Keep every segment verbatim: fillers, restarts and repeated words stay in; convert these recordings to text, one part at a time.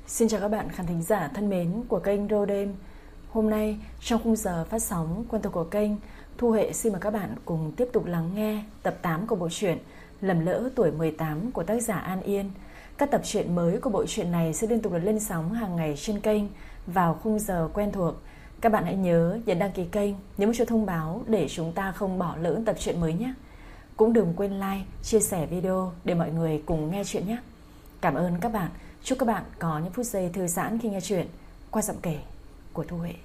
Xin chào các bạn khán thính giả thân mến của kênh Rô Đêm. Hôm nay trong khung giờ phát sóng quen thuộc của kênh, Thu Hệ xin mời các bạn cùng tiếp tục lắng nghe tập tám của bộ truyện Lầm Lỡ Tuổi mười tám của tác giả An Yên. Các tập truyện mới của bộ truyện này sẽ liên tục được lên sóng hàng ngày trên kênh vào khung giờ quen thuộc. Các bạn hãy nhớ nhấn đăng ký kênh, nhấn cho thông báo để chúng ta không bỏ lỡ tập truyện mới nhé. Cũng đừng quên like, chia sẻ video để mọi người cùng nghe chuyện nhé. Cảm ơn các bạn. Chúc các bạn có những phút giây thư giãn khi nghe chuyện qua giọng kể của Thu Hệ.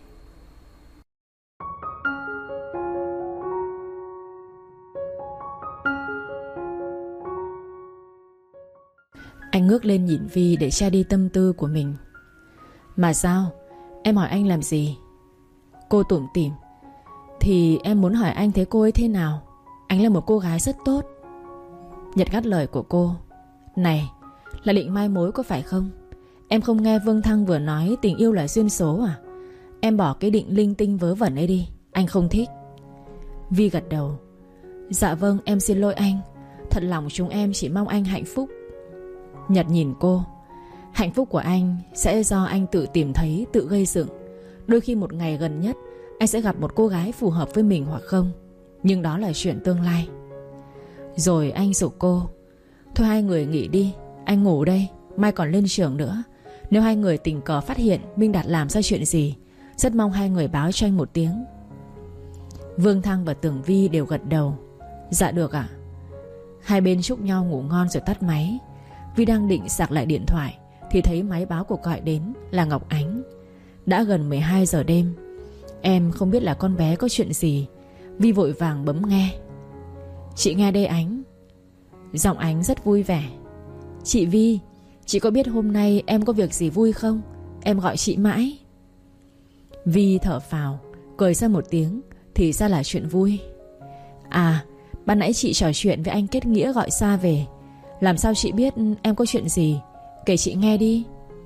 Anh ngước lên nhìn Vi để che đi tâm tư của mình. Mà sao? Em hỏi anh làm gì? Cô tủm tỉm. Thì em muốn hỏi anh thấy cô ấy thế nào. Anh là một cô gái rất tốt. Nhật ngắt lời của cô. Này, là định mai mối có phải không? Em không nghe Vương Thăng vừa nói tình yêu là duyên số à? Em bỏ cái định linh tinh vớ vẩn ấy đi. Anh không thích. Vi gật đầu. Dạ vâng, em xin lỗi anh. Thật lòng chúng em chỉ mong anh hạnh phúc. Nhật nhìn cô. Hạnh phúc của anh sẽ do anh tự tìm thấy, tự gây dựng. Đôi khi một ngày gần nhất anh sẽ gặp một cô gái phù hợp với mình hoặc không. Nhưng đó là chuyện tương lai. Rồi anh giục cô. Thôi hai người nghỉ đi, anh ngủ đây, mai còn lên trường nữa. Nếu hai người tình cờ phát hiện Minh Đạt làm ra chuyện gì, rất mong hai người báo cho anh một tiếng. Vương Thăng và Tường Vi đều gật đầu. Dạ được ạ. Hai bên chúc nhau ngủ ngon rồi tắt máy. Vi đang định sạc lại điện thoại thì thấy máy báo cuộc gọi đến là Ngọc Ánh. Đã gần mười hai giờ đêm. Em không biết là con bé có chuyện gì. Vi vội vàng bấm nghe. Chị nghe đây Ánh. Giọng Ánh rất vui vẻ. Chị Vi, chị có biết hôm nay em có việc gì vui không? Em gọi chị mãi. Vi thở phào, cười ra một tiếng. Thì ra là chuyện vui. À, ban nãy chị trò chuyện với anh kết nghĩa gọi xa về. Làm sao chị biết em có chuyện gì? Kể chị nghe đi.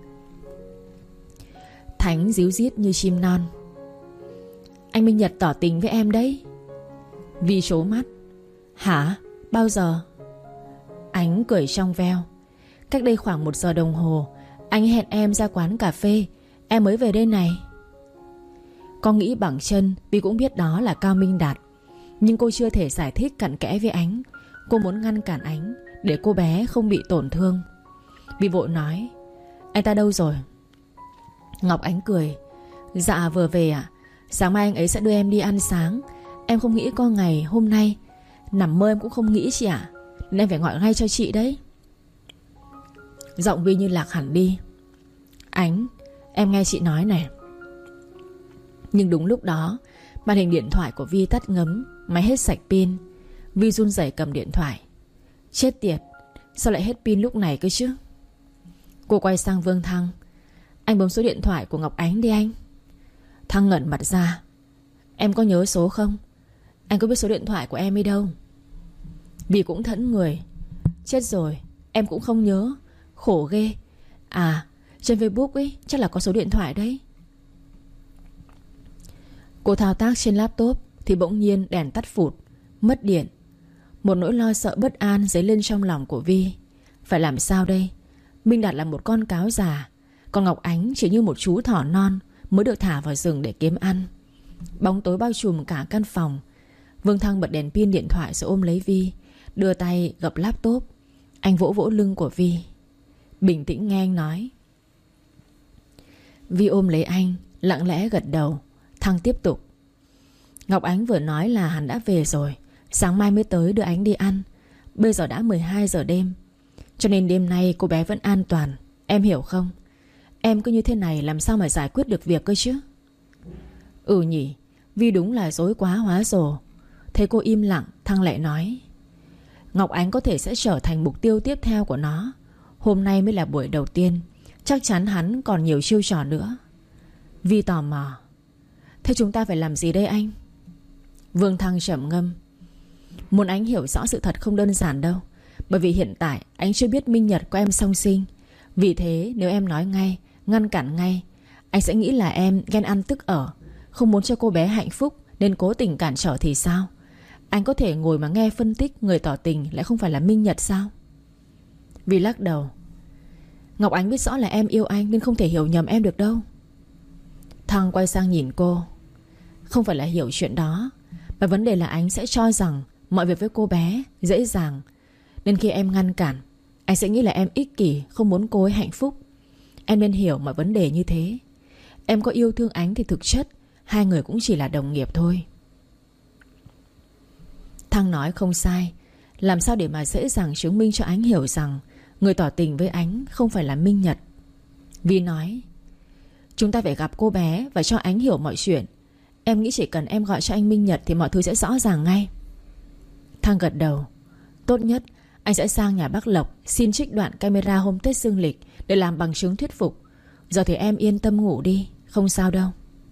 Thánh díu dít như chim non. Anh Minh Nhật tỏ tình với em đấy. Vi trố mắt. Hả? Bao giờ? Ánh cười trong veo. Cách đây khoảng một giờ đồng hồ, anh hẹn em ra quán cà phê. Em mới về đây này. Con nghĩ bằng chân vì cũng biết đó là Cao Minh Đạt. Nhưng cô chưa thể giải thích cặn kẽ với Ánh. Cô muốn ngăn cản Ánh để cô bé không bị tổn thương. Vi vội nói. Anh ta đâu rồi? Ngọc Ánh cười. Dạ vừa về ạ. Sáng mai anh ấy sẽ đưa em đi ăn sáng. Em không nghĩ có ngày hôm nay. Nằm mơ em cũng không nghĩ chị ạ. Nên em phải gọi ngay cho chị đấy. Giọng Vi như lạc hẳn đi. Ánh, em nghe chị nói này. Nhưng đúng lúc đó màn hình điện thoại của Vi tắt ngấm. Máy hết sạch pin. Vi run rẩy cầm điện thoại. Chết tiệt, sao lại hết pin lúc này cơ chứ? Cô quay sang Vương Thăng. Anh bấm số điện thoại của Ngọc Ánh đi anh. Thăng ngẩn mặt ra. Em có nhớ số không? Anh có biết số điện thoại của em đi đâu? Vi cũng thẫn người. Chết rồi, em cũng không nhớ. Khổ ghê. À, trên Facebook ấy chắc là có số điện thoại đấy. Cô thao tác trên laptop thì bỗng nhiên đèn tắt phụt. Mất điện. Một nỗi lo sợ bất an dấy lên trong lòng của Vi. Phải làm sao đây? Minh Đạt là một con cáo già, còn Ngọc Ánh chỉ như một chú thỏ non mới được thả vào rừng để kiếm ăn. Bóng tối bao trùm cả căn phòng. Vương Thăng bật đèn pin điện thoại rồi ôm lấy Vi, đưa tay gập laptop. Anh vỗ vỗ lưng của Vi. Bình tĩnh nghe anh nói. Vi ôm lấy anh, lặng lẽ gật đầu. Thăng tiếp tục. Ngọc Ánh vừa nói là hắn đã về rồi. Sáng mai mới tới đưa Ánh đi ăn. Bây giờ đã mười hai giờ đêm. Cho nên đêm nay cô bé vẫn an toàn. Em hiểu không? Em cứ như thế này làm sao mà giải quyết được việc cơ chứ? Ừ nhỉ. Vi đúng là dối quá hóa rồ. Thấy cô im lặng, Thăng lại nói. Ngọc Ánh có thể sẽ trở thành mục tiêu tiếp theo của nó. Hôm nay mới là buổi đầu tiên. Chắc chắn hắn còn nhiều chiêu trò nữa. Vi tò mò. Thế chúng ta phải làm gì đây anh? Vương Thăng trầm ngâm. Muốn Ánh hiểu rõ sự thật không đơn giản đâu. Bởi vì hiện tại anh chưa biết Minh Nhật có em song sinh. Vì thế nếu em nói ngay, ngăn cản ngay, anh sẽ nghĩ là em ghen ăn tức ở, không muốn cho cô bé hạnh phúc nên cố tình cản trở thì sao? Anh có thể ngồi mà nghe phân tích người tỏ tình lại không phải là Minh Nhật sao? Vi lắc đầu. Ngọc Ánh biết rõ là em yêu anh nên không thể hiểu nhầm em được đâu. Thăng quay sang nhìn cô. Không phải là hiểu chuyện đó, mà vấn đề là anh sẽ cho rằng mọi việc với cô bé dễ dàng, nên khi em ngăn cản, anh sẽ nghĩ là em ích kỷ, không muốn cô ấy hạnh phúc. Em nên hiểu mọi vấn đề như thế. Em có yêu thương Ánh thì thực chất hai người cũng chỉ là đồng nghiệp thôi. Thăng nói không sai. Làm sao để mà dễ dàng chứng minh cho Ánh hiểu rằng người tỏ tình với Ánh không phải là Minh Nhật. Vi nói, chúng ta phải gặp cô bé và cho Ánh hiểu mọi chuyện. Em nghĩ chỉ cần em gọi cho anh Minh Nhật thì mọi thứ sẽ rõ ràng ngay. Thăng gật đầu. Tốt nhất anh sẽ sang nhà bác Lộc xin trích đoạn camera hôm Tết dương lịch để làm bằng chứng thuyết phục. Giờ thì em yên tâm ngủ đi, không sao đâu.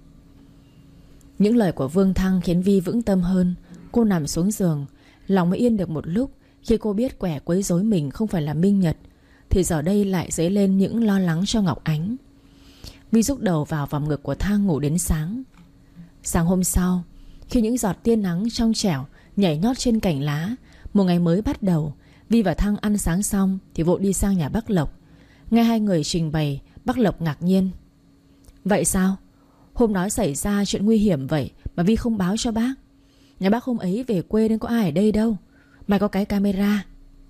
Những lời của Vương Thăng khiến Vi vững tâm hơn. Cô nằm xuống giường, lòng mới yên được một lúc. Khi cô biết kẻ quấy rối mình không phải là Minh Nhật, thì giờ đây lại dấy lên những lo lắng cho Ngọc Ánh. Vi rúc đầu vào vòng ngực của Thăng ngủ đến sáng. Sáng hôm sau, khi những giọt tia nắng trong trẻo nhảy nhót trên cành lá, một ngày mới bắt đầu. Vi và Thăng ăn sáng xong thì vội đi sang nhà bác Lộc. Nghe hai người trình bày, bác Lộc ngạc nhiên. Vậy sao? Hôm đó xảy ra chuyện nguy hiểm vậy mà Vi không báo cho bác. Nhà bác hôm ấy về quê nên có ai ở đây đâu. Mày có cái camera.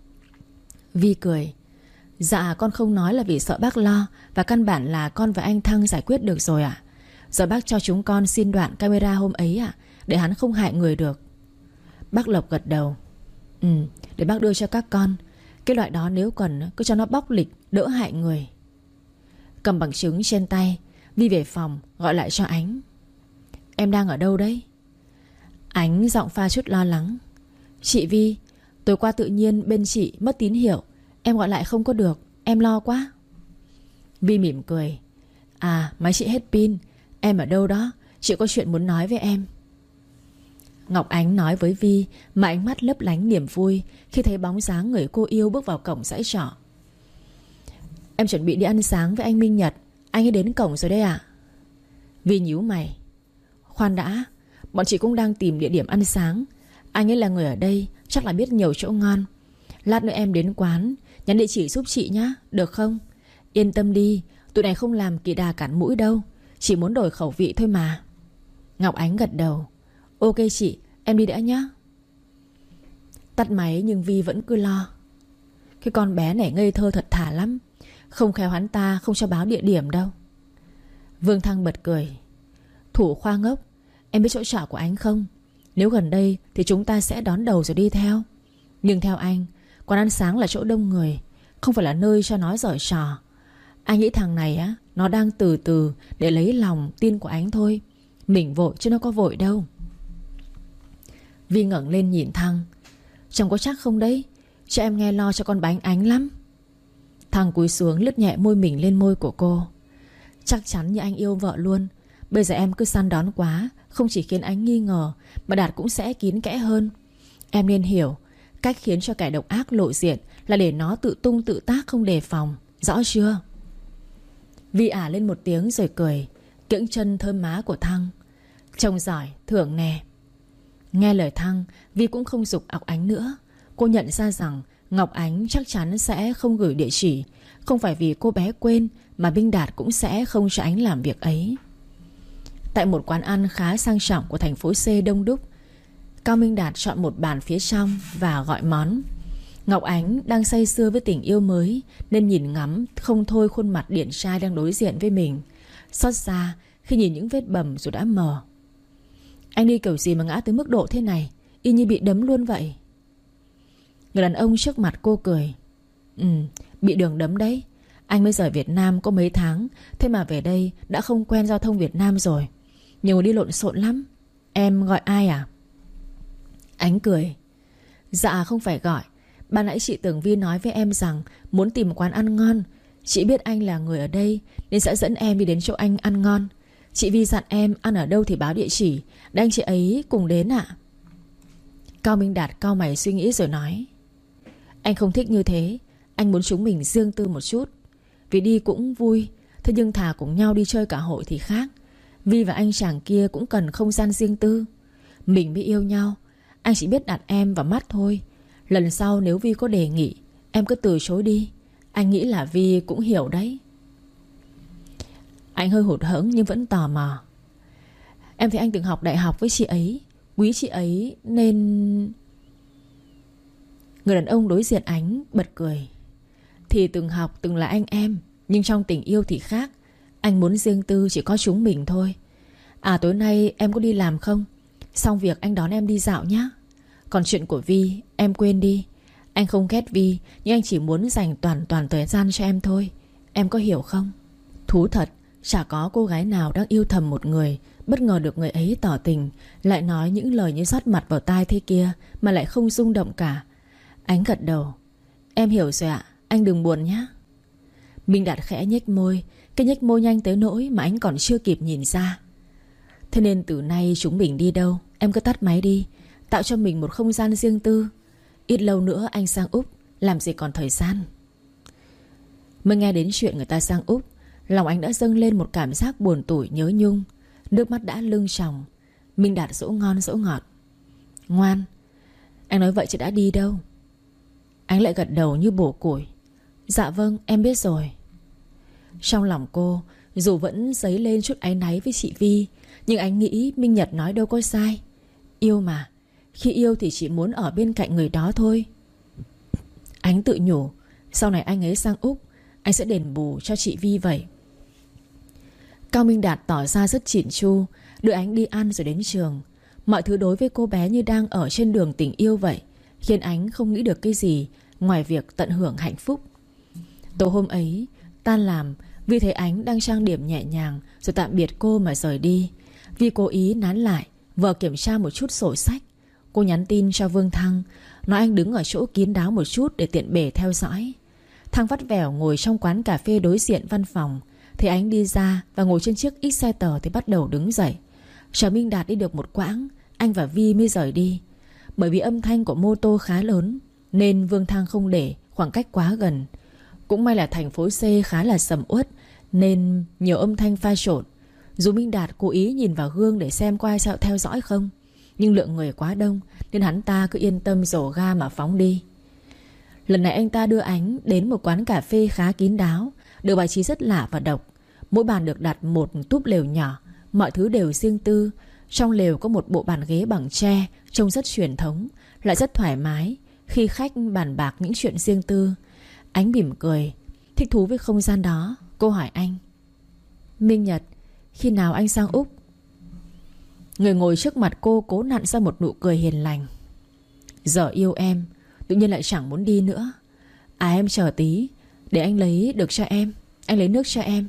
Vi cười. Dạ con không nói là vì sợ bác lo, và căn bản là con và anh Thăng giải quyết được rồi ạ. Giờ bác cho chúng con xin đoạn camera hôm ấy ạ, để hắn không hại người được. Bác Lộc gật đầu. Ừ, để bác đưa cho các con. Cái loại đó nếu cần cứ cho nó bóc lịch, đỡ hại người. Cầm bằng chứng trên tay, Vi về phòng gọi lại cho Ánh. Em đang ở đâu đấy? Ánh giọng pha chút lo lắng. Chị Vi, tối qua tự nhiên bên chị mất tín hiệu, em gọi lại không có được, em lo quá. Vi mỉm cười. À, máy chị hết pin. Em ở đâu đó, chị có chuyện muốn nói với em. Ngọc Ánh nói với Vi mà ánh mắt lấp lánh niềm vui khi thấy bóng dáng người cô yêu bước vào cổng dãy trọ. Em chuẩn bị đi ăn sáng với anh Minh Nhật, anh ấy đến cổng rồi đấy ạ. Vi nhíu mày. Khoan đã, bọn chị cũng đang tìm địa điểm ăn sáng. Anh ấy là người ở đây, chắc là biết nhiều chỗ ngon. Lát nữa em đến quán nhắn địa chỉ giúp chị nhá, được không? Yên tâm đi, tụi này không làm kỳ đà cản mũi đâu, chỉ muốn đổi khẩu vị thôi mà. Ngọc Ánh gật đầu. Ok chị, em đi đã nhá. Tắt máy nhưng Vi vẫn cứ lo. Cái con bé này ngây thơ thật thà lắm, không khéo hắn ta không cho báo địa điểm đâu. Vương Thăng bật cười. Thủ khoa ngốc, em biết chỗ trọ của anh không? Nếu gần đây thì chúng ta sẽ đón đầu rồi đi theo. Nhưng theo anh, quán ăn sáng là chỗ đông người, không phải là nơi cho nó giở trò. Anh nghĩ thằng này á, nó đang từ từ để lấy lòng tin của anh thôi. Mình vội chứ nó có vội đâu. Vi ngẩng lên nhìn Thăng. Chồng có chắc không đấy? Cho em nghe lo cho con bánh Ánh lắm. Thăng cúi xuống lướt nhẹ môi mình lên môi của cô. Chắc chắn như anh yêu vợ luôn. Bây giờ em cứ săn đón quá, không chỉ khiến Ánh nghi ngờ, mà Đạt cũng sẽ kín kẽ hơn. Em nên hiểu, cách khiến cho kẻ độc ác lộ diện là để nó tự tung tự tác không đề phòng. Rõ chưa? Vi ả lên một tiếng rồi cười, kiễng chân thơm má của Thăng. Chồng giỏi, thưởng nè. Nghe lời Thăng, Vi cũng không giục Ngọc Ánh nữa. Cô nhận ra rằng Ngọc Ánh chắc chắn sẽ không gửi địa chỉ. Không phải vì cô bé quên, mà Minh Đạt cũng sẽ không cho Ánh làm việc ấy. Tại một quán ăn khá sang trọng của thành phố C đông đúc, Cao Minh Đạt chọn một bàn phía trong và gọi món. Ngọc Ánh đang say sưa với tình yêu mới nên nhìn ngắm không thôi khuôn mặt điển trai đang đối diện với mình. Xót xa khi nhìn những vết bầm rồi đã mờ. Anh đi kiểu gì mà ngã tới mức độ thế này, y như bị đấm luôn vậy. Người đàn ông trước mặt cô cười. Ừ, bị đường đấm đấy. Anh mới rời Việt Nam có mấy tháng, thế mà về đây đã không quen giao thông Việt Nam rồi. Nhiều người đi lộn xộn lắm. Em gọi ai à? Ánh cười. Dạ không phải gọi. Ban nãy chị Tường Vi nói với em rằng muốn tìm một quán ăn ngon. Chị biết anh là người ở đây nên sẽ dẫn em đi đến chỗ anh ăn ngon. Chị Vi dặn em ăn ở đâu thì báo địa chỉ để anh chị ấy cùng đến ạ. À? Cao Minh Đạt cau mày suy nghĩ rồi nói. Anh không thích như thế. Anh muốn chúng mình riêng tư một chút. Vì đi cũng vui, thế nhưng thà cùng nhau đi chơi cả hội thì khác. Vi và anh chàng kia cũng cần không gian riêng tư. Mình mới yêu nhau, anh chỉ biết đặt em vào mắt thôi. Lần sau nếu Vi có đề nghị, em cứ từ chối đi. Anh nghĩ là Vi cũng hiểu đấy. Anh hơi hụt hẫng nhưng vẫn tò mò. Em thấy anh từng học đại học với chị ấy, quý chị ấy nên... Người đàn ông đối diện Ánh bật cười. Thì từng học từng là anh em, nhưng trong tình yêu thì khác. Anh muốn riêng tư chỉ có chúng mình thôi. À tối nay em có đi làm không? Xong việc anh đón em đi dạo nhé. Còn chuyện của Vi em quên đi. Anh không ghét Vi, nhưng anh chỉ muốn dành toàn toàn thời gian cho em thôi. Em có hiểu không? Thú thật, chả có cô gái nào đang yêu thầm một người bất ngờ được người ấy tỏ tình, lại nói những lời như rót mặt vào tai thế kia mà lại không rung động cả. Ánh gật đầu. Em hiểu rồi ạ, anh đừng buồn nhé. Minh Đạt khẽ nhếch môi. Cái nhếch môi nhanh tới nỗi mà anh còn chưa kịp nhìn ra. Thế nên từ nay chúng mình đi đâu em cứ tắt máy đi, tạo cho mình một không gian riêng tư. Ít lâu nữa anh sang Úc, làm gì còn thời gian. Mới nghe đến chuyện người ta sang Úc, lòng anh đã dâng lên một cảm giác buồn tủi nhớ nhung. Nước mắt đã lưng tròng. Minh Đạt dỗ ngon dỗ ngọt. Ngoan, anh nói vậy chứ đã đi đâu. Anh lại gật đầu như bổ củi. Dạ vâng, em biết rồi. Trong lòng cô dù vẫn dấy lên chút áy náy với chị Vi, nhưng anh nghĩ Minh Nhật nói đâu có sai. Yêu mà, khi yêu thì chỉ muốn ở bên cạnh người đó thôi. Anh tự nhủ, sau này anh ấy sang Úc, anh sẽ đền bù cho chị Vi vậy. Cao Minh Đạt tỏ ra rất chỉn chu, đưa Ánh đi ăn rồi đến trường. Mọi thứ đối với cô bé như đang ở trên đường tình yêu vậy, khiến Ánh không nghĩ được cái gì ngoài việc tận hưởng hạnh phúc. Tối hôm ấy tan làm, Vi thấy Ánh đang trang điểm nhẹ nhàng rồi tạm biệt cô mà rời đi. Vi cố ý nán lại vờ kiểm tra một chút sổ sách. Cô nhắn tin cho Vương Thăng, nói anh đứng ở chỗ kín đáo một chút để tiện bề theo dõi. Thăng vắt vẻo ngồi trong quán cà phê đối diện văn phòng. Thấy Ánh đi ra và ngồi trên chiếc Exciter thì bắt đầu đứng dậy. Chờ Minh Đạt đi được một quãng, anh và Vi mới rời đi. Bởi vì âm thanh của mô tô khá lớn nên Vương Thăng không để khoảng cách quá gần. Cũng may là thành phố C khá là sầm uất nên nhiều âm thanh pha trộn. Dù Minh Đạt cố ý nhìn vào gương để xem có ai sao theo dõi không, nhưng lượng người quá đông nên hắn ta cứ yên tâm rổ ga mà phóng đi. Lần này anh ta đưa Ánh đến một quán cà phê khá kín đáo, được bài trí rất lạ và độc. Mỗi bàn được đặt một túp lều nhỏ, mọi thứ đều riêng tư. Trong lều có một bộ bàn ghế bằng tre, trông rất truyền thống, lại rất thoải mái khi khách bàn bạc những chuyện riêng tư. Ánh mỉm cười, thích thú với không gian đó. Cô hỏi anh, Minh Nhật, khi nào anh sang Úc? Người ngồi trước mặt cô cố nặn ra một nụ cười hiền lành. Giờ yêu em, tự nhiên lại chẳng muốn đi nữa. À em chờ tí, để anh lấy được cho em. Anh lấy nước cho em.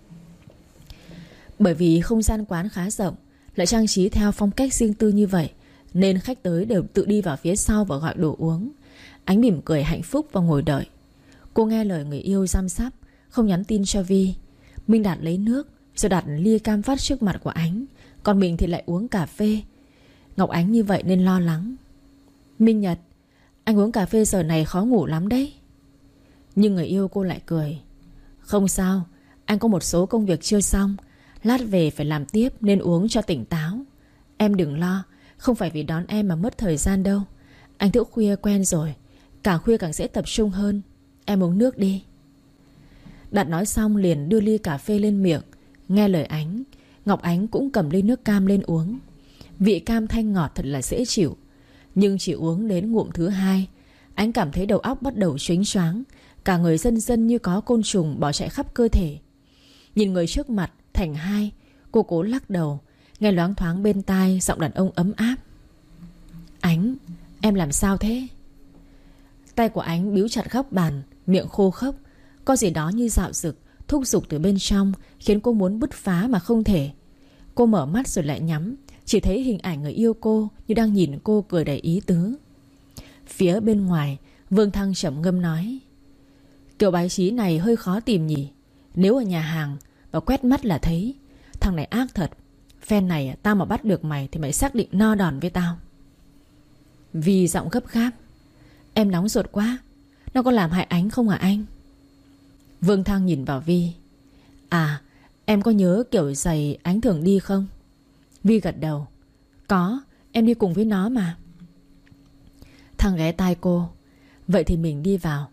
Bởi vì không gian quán khá rộng, lại trang trí theo phong cách riêng tư như vậy, nên khách tới đều tự đi vào phía sau và gọi đồ uống. Ánh mỉm cười hạnh phúc và ngồi đợi. Cô nghe lời người yêu răm rắp, không nhắn tin cho Vi. Minh Đạt lấy nước rồi đặt ly cam phát trước mặt của Ánh, còn mình thì lại uống cà phê. Ngọc Ánh như vậy nên lo lắng. Minh Nhật, anh uống cà phê giờ này khó ngủ lắm đấy. Nhưng người yêu cô lại cười. Không sao, anh có một số công việc chưa xong, lát về phải làm tiếp nên uống cho tỉnh táo. Em đừng lo, không phải vì đón em mà mất thời gian đâu. Anh thức khuya quen rồi, càng khuya càng dễ tập trung hơn. Em uống nước đi. Đạt nói xong liền đưa ly cà phê lên miệng. Nghe lời Ánh, Ngọc Ánh cũng cầm ly nước cam lên uống. Vị cam thanh ngọt thật là dễ chịu. Nhưng chỉ uống đến ngụm thứ hai, Ánh cảm thấy đầu óc bắt đầu choáng choáng, cả người dần dần như có côn trùng bỏ chạy khắp cơ thể. Nhìn người trước mặt thành hai, cô cố lắc đầu. Nghe loáng thoáng bên tai giọng đàn ông ấm áp. Ánh, em làm sao thế? Tay của Ánh bíu chặt góc bàn, miệng khô khốc. Có gì đó như dạo dực thúc giục từ bên trong, khiến cô muốn bứt phá mà không thể. Cô mở mắt rồi lại nhắm, chỉ thấy hình ảnh người yêu cô như đang nhìn cô cười đầy ý tứ. Phía bên ngoài, Vương Thăng trầm ngâm nói, kiểu bài trí này hơi khó tìm nhỉ. Nếu ở nhà hàng và quét mắt là thấy. Thằng này ác thật. Phen này tao mà bắt được mày thì mày xác định no đòn với tao. Vì giọng gấp gáp, em nóng ruột quá. Nó có làm hại Ánh không hả anh? Vương Thăng nhìn vào Vi. À, em có nhớ kiểu giày Ánh thường đi không? Vi gật đầu. Có, em đi cùng với nó mà. Thăng ghé tai cô. Vậy thì mình đi vào.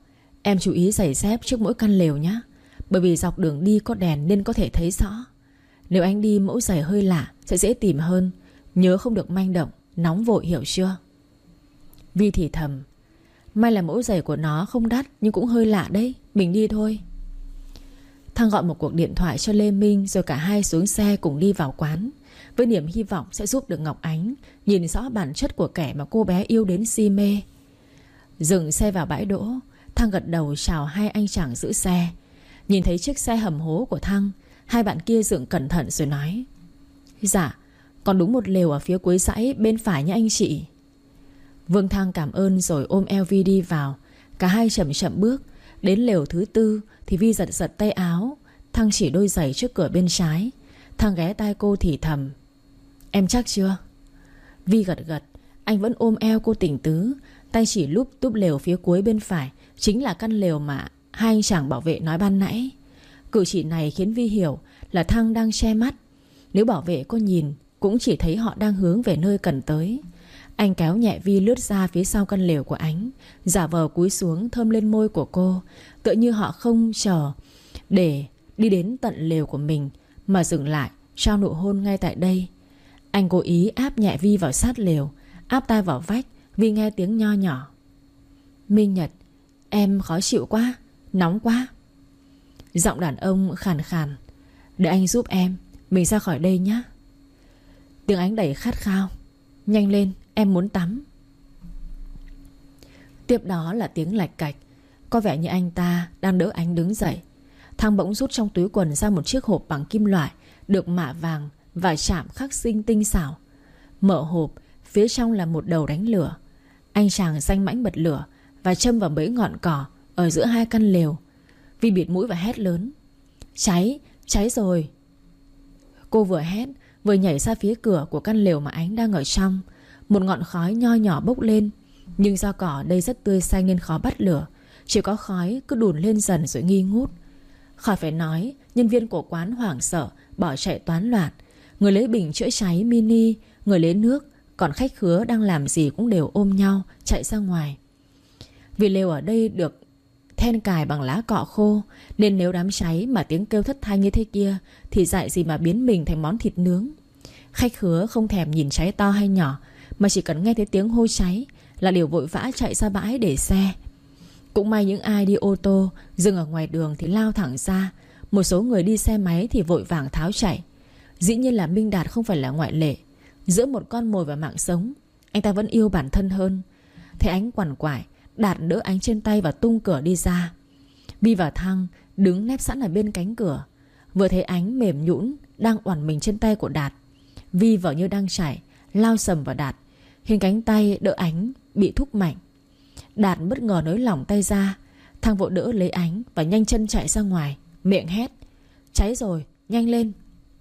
Em chú ý giày dép trước mỗi căn lều nhé, bởi vì dọc đường đi có đèn nên có thể thấy rõ. Nếu anh đi mẫu giày hơi lạ sẽ dễ tìm hơn. Nhớ không được manh động, nóng vội, hiểu chưa? Vi thì thầm. May là mẫu giày của nó không đắt, nhưng cũng hơi lạ đấy. Mình đi thôi. Thăng gọi một cuộc điện thoại cho Lê Minh, rồi cả hai xuống xe cùng đi vào quán, với niềm hy vọng sẽ giúp được Ngọc Ánh nhìn rõ bản chất của kẻ mà cô bé yêu đến si mê. Dừng xe vào bãi đỗ, Thăng gật đầu chào hai anh chàng giữ xe. Nhìn thấy chiếc xe hầm hố của Thăng, hai bạn kia dựng cẩn thận rồi nói: Dạ, còn đúng một lều ở phía cuối dãy bên phải nha anh chị. Vương Thăng cảm ơn rồi ôm eo Vi đi vào. Cả hai chậm chậm bước. Đến lều thứ tư thì Vi giật giật tay áo. Thăng chỉ đôi giày trước cửa bên trái. Thăng ghé tai cô thì thầm: Em chắc chưa? Vi gật gật. Anh vẫn ôm eo cô tỉnh tứ, tay chỉ lúp túp lều phía cuối bên phải, chính là căn lều mà hai anh chàng bảo vệ nói ban nãy. Cử chỉ này khiến Vi hiểu là Thăng đang che mắt. Nếu bảo vệ có nhìn cũng chỉ thấy họ đang hướng về nơi cần tới. Anh kéo nhẹ Vi lướt ra phía sau căn lều của Ánh, giả vờ cúi xuống thơm lên môi của cô, tựa như họ không chờ để đi đến tận lều của mình, mà dừng lại trao nụ hôn ngay tại đây. Anh cố ý áp nhẹ Vi vào sát lều, áp tai vào vách. Vi nghe tiếng nho nhỏ: Minh Nhật, em khó chịu quá, nóng quá. Giọng đàn ông khàn khàn: Để anh giúp em, mình ra khỏi đây nhé. Tiếng Ánh đầy khát khao: Nhanh lên, em muốn tắm. Tiếp đó là tiếng lạch cạch. Có vẻ như anh ta đang đỡ Ánh đứng dậy. Thăng bỗng rút trong túi quần ra một chiếc hộp bằng kim loại, được mạ vàng và chạm khắc sinh tinh xảo. Mở hộp, phía trong là một đầu đánh lửa. Anh chàng danh mãnh bật lửa và châm vào mấy ngọn cỏ ở giữa hai căn lều. Vi bịt mũi và hét lớn: Cháy, cháy rồi. Cô vừa hét vừa nhảy ra phía cửa của căn lều mà Ánh đang ở trong. Một ngọn khói nho nhỏ bốc lên, nhưng do cỏ ở đây rất tươi xanh nên khó bắt lửa. Chỉ có khói cứ đùn lên dần rồi nghi ngút. Khỏi phải nói, nhân viên của quán hoảng sợ bỏ chạy toán loạn. Người lấy bình chữa cháy mini, người lấy nước, còn khách khứa đang làm gì cũng đều ôm nhau chạy ra ngoài. Vì lều ở đây được then cài bằng lá cọ khô, nên nếu đám cháy mà tiếng kêu thất thanh như thế kia thì dại gì mà biến mình thành món thịt nướng. Khách khứa không thèm nhìn cháy to hay nhỏ, mà chỉ cần nghe thấy tiếng hô cháy là đều vội vã chạy ra bãi để xe. Cũng may những ai đi ô tô dừng ở ngoài đường thì lao thẳng ra. Một số người đi xe máy thì vội vàng tháo chạy. Dĩ nhiên là Minh Đạt không phải là ngoại lệ. Giữa một con mồi và mạng sống, anh ta vẫn yêu bản thân hơn. Thấy Ánh quằn quại, Đạt đỡ Ánh trên tay và tung cửa đi ra. Vi và Thăng đứng nép sẵn ở bên cánh cửa. Vừa thấy Ánh mềm nhũn đang oằn mình trên tay của Đạt, Vi vợ như đang chạy lao sầm vào Đạt, khiến cánh tay đỡ Ánh bị thúc mạnh. Đạt bất ngờ nới lỏng tay ra. Thăng vội đỡ lấy Ánh và nhanh chân chạy ra ngoài, miệng hét: Cháy rồi, nhanh lên.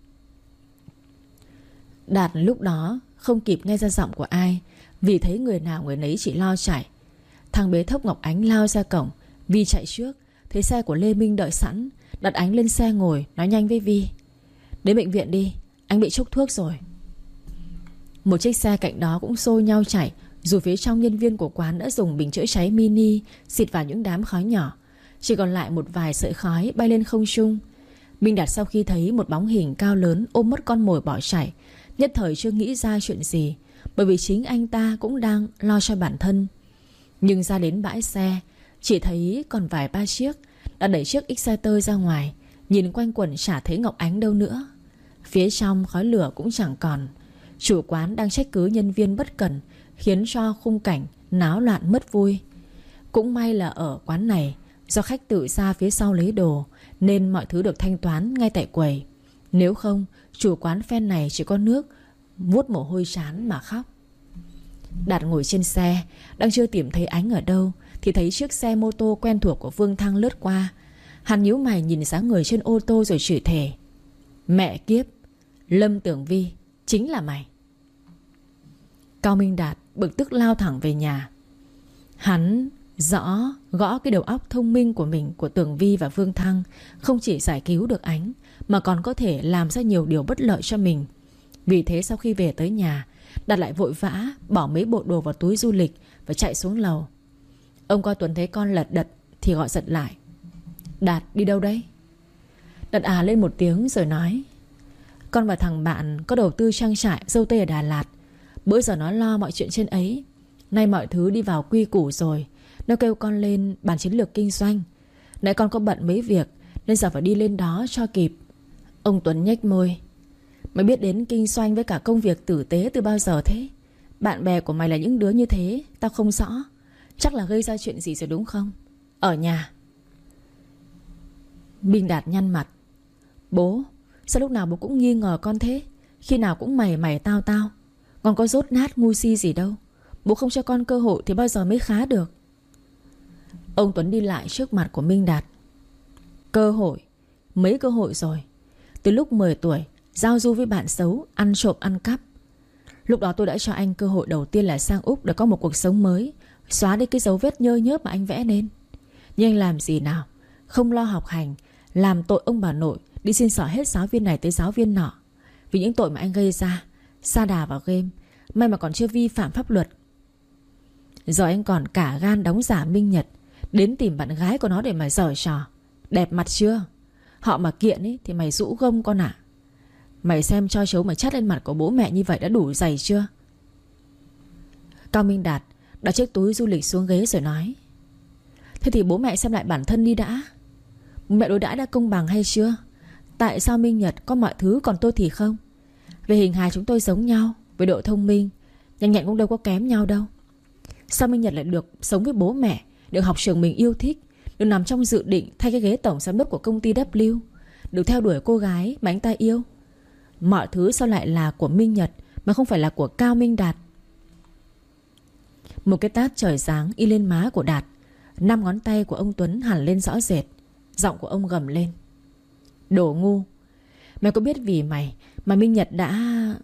Đạt lúc đó không kịp nghe ra giọng của ai, vì thấy người nào người nấy chỉ lo chạy. Thằng bế thốc Ngọc Ánh lao ra cổng. Vi chạy trước, thấy xe của Lê Minh đợi sẵn, đặt Ánh lên xe ngồi, nói nhanh với Vi: Đến bệnh viện đi, anh bị chốc thuốc rồi. Một chiếc xe cạnh đó cũng xô nhau chạy, dù phía trong nhân viên của quán đã dùng bình chữa cháy mini xịt vào những đám khói nhỏ. Chỉ còn lại một vài sợi khói bay lên không trung. Minh Đạt sau khi thấy một bóng hình cao lớn ôm mất con mồi bỏ chạy, nhất thời chưa nghĩ ra chuyện gì, bởi vì chính anh ta cũng đang lo cho bản thân. Nhưng ra đến bãi xe, chỉ thấy còn vài ba chiếc, đã đẩy chiếc Exciter ra ngoài. Nhìn quanh quẩn chả thấy Ngọc Ánh đâu nữa. Phía trong khói lửa cũng chẳng còn. Chủ quán đang trách cứ nhân viên bất cẩn, khiến cho khung cảnh náo loạn mất vui. Cũng may là ở quán này, do khách tự ra phía sau lấy đồ, nên mọi thứ được thanh toán ngay tại quầy. Nếu không, chủ quán phen này chỉ có nước vuốt mồ hôi trán mà khóc. Đạt ngồi trên xe, đang chưa tìm thấy Ánh ở đâu thì thấy chiếc xe mô tô quen thuộc của Vương Thăng lướt qua. Hắn nhíu mày nhìn dáng người trên ô tô rồi chửi thề: Mẹ kiếp, Lâm Tưởng Vi, chính là mày. Cao Minh Đạt bực tức lao thẳng về nhà. Hắn rõ gõ cái đầu óc thông minh của mình, của Tưởng Vi và Vương Thăng, không chỉ giải cứu được Ánh mà còn có thể làm ra nhiều điều bất lợi cho mình. Vì thế sau khi về tới nhà, Đạt lại vội vã bỏ mấy bộ đồ vào túi du lịch và chạy xuống lầu. Ông coi Tuấn thấy con lật đật thì gọi giật lại: Đạt đi đâu đấy? Đạt à lên một tiếng rồi nói: Con và thằng bạn có đầu tư trang trại dâu tây ở Đà Lạt. Bữa giờ nó lo mọi chuyện trên ấy. Nay mọi thứ đi vào quy củ rồi, nó kêu con lên bàn chiến lược kinh doanh. Nãy con có bận mấy việc nên giờ phải đi lên đó cho kịp. Ông Tuấn nhếch môi: Mày biết đến kinh doanh với cả công việc tử tế từ bao giờ thế? Bạn bè của mày là những đứa như thế, tao không rõ. Chắc là gây ra chuyện gì rồi đúng không? Ở nhà. Minh Đạt nhăn mặt: Bố, sao lúc nào bố cũng nghi ngờ con thế? Khi nào cũng mày mày tao tao. Con có dốt nát ngu si gì đâu. Bố không cho con cơ hội thì bao giờ mới khá được. Ông Tuấn đi lại trước mặt của Minh Đạt: Cơ hội? Mấy cơ hội rồi. Từ lúc mười tuổi giao du với bạn xấu, ăn trộm ăn cắp. Lúc đó tôi đã cho anh cơ hội đầu tiên là sang Úc để có một cuộc sống mới, xóa đi cái dấu vết nhơ nhớp mà anh vẽ nên. Nhưng anh làm gì nào? Không lo học hành, làm tội ông bà nội, đi xin xỏ hết giáo viên này tới giáo viên nọ. Vì những tội mà anh gây ra, sa đà vào game, may mà còn chưa vi phạm pháp luật. Giờ anh còn cả gan đóng giả Minh Nhật, đến tìm bạn gái của nó để mà giở trò. Đẹp mặt chưa? Họ mà kiện ấy thì mày rũ gông con ạ. Mày xem cho chấu mà chắt lên mặt của bố mẹ như vậy đã đủ dày chưa? Cao Minh Đạt đặt chiếc túi du lịch xuống ghế rồi nói: Thế thì bố mẹ xem lại bản thân đi đã. Bố mẹ đối đãi đã công bằng hay chưa? Tại sao Minh Nhật có mọi thứ còn tôi thì không? Về hình hài chúng tôi giống nhau, về độ thông minh, nhanh nhẹn cũng đâu có kém nhau đâu. Sao Minh Nhật lại được sống với bố mẹ, được học trường mình yêu thích, được nằm trong dự định thay cái ghế tổng giám đốc của công ty W, được theo đuổi cô gái mà anh ta yêu? Mọi thứ sao lại là của Minh Nhật mà không phải là của Cao Minh Đạt? Một cái tát trời giáng y lên má của Đạt. Năm ngón tay của ông Tuấn hẳn lên rõ rệt. Giọng của ông gầm lên: Đồ ngu! Mày có biết vì mày mà Minh Nhật đã...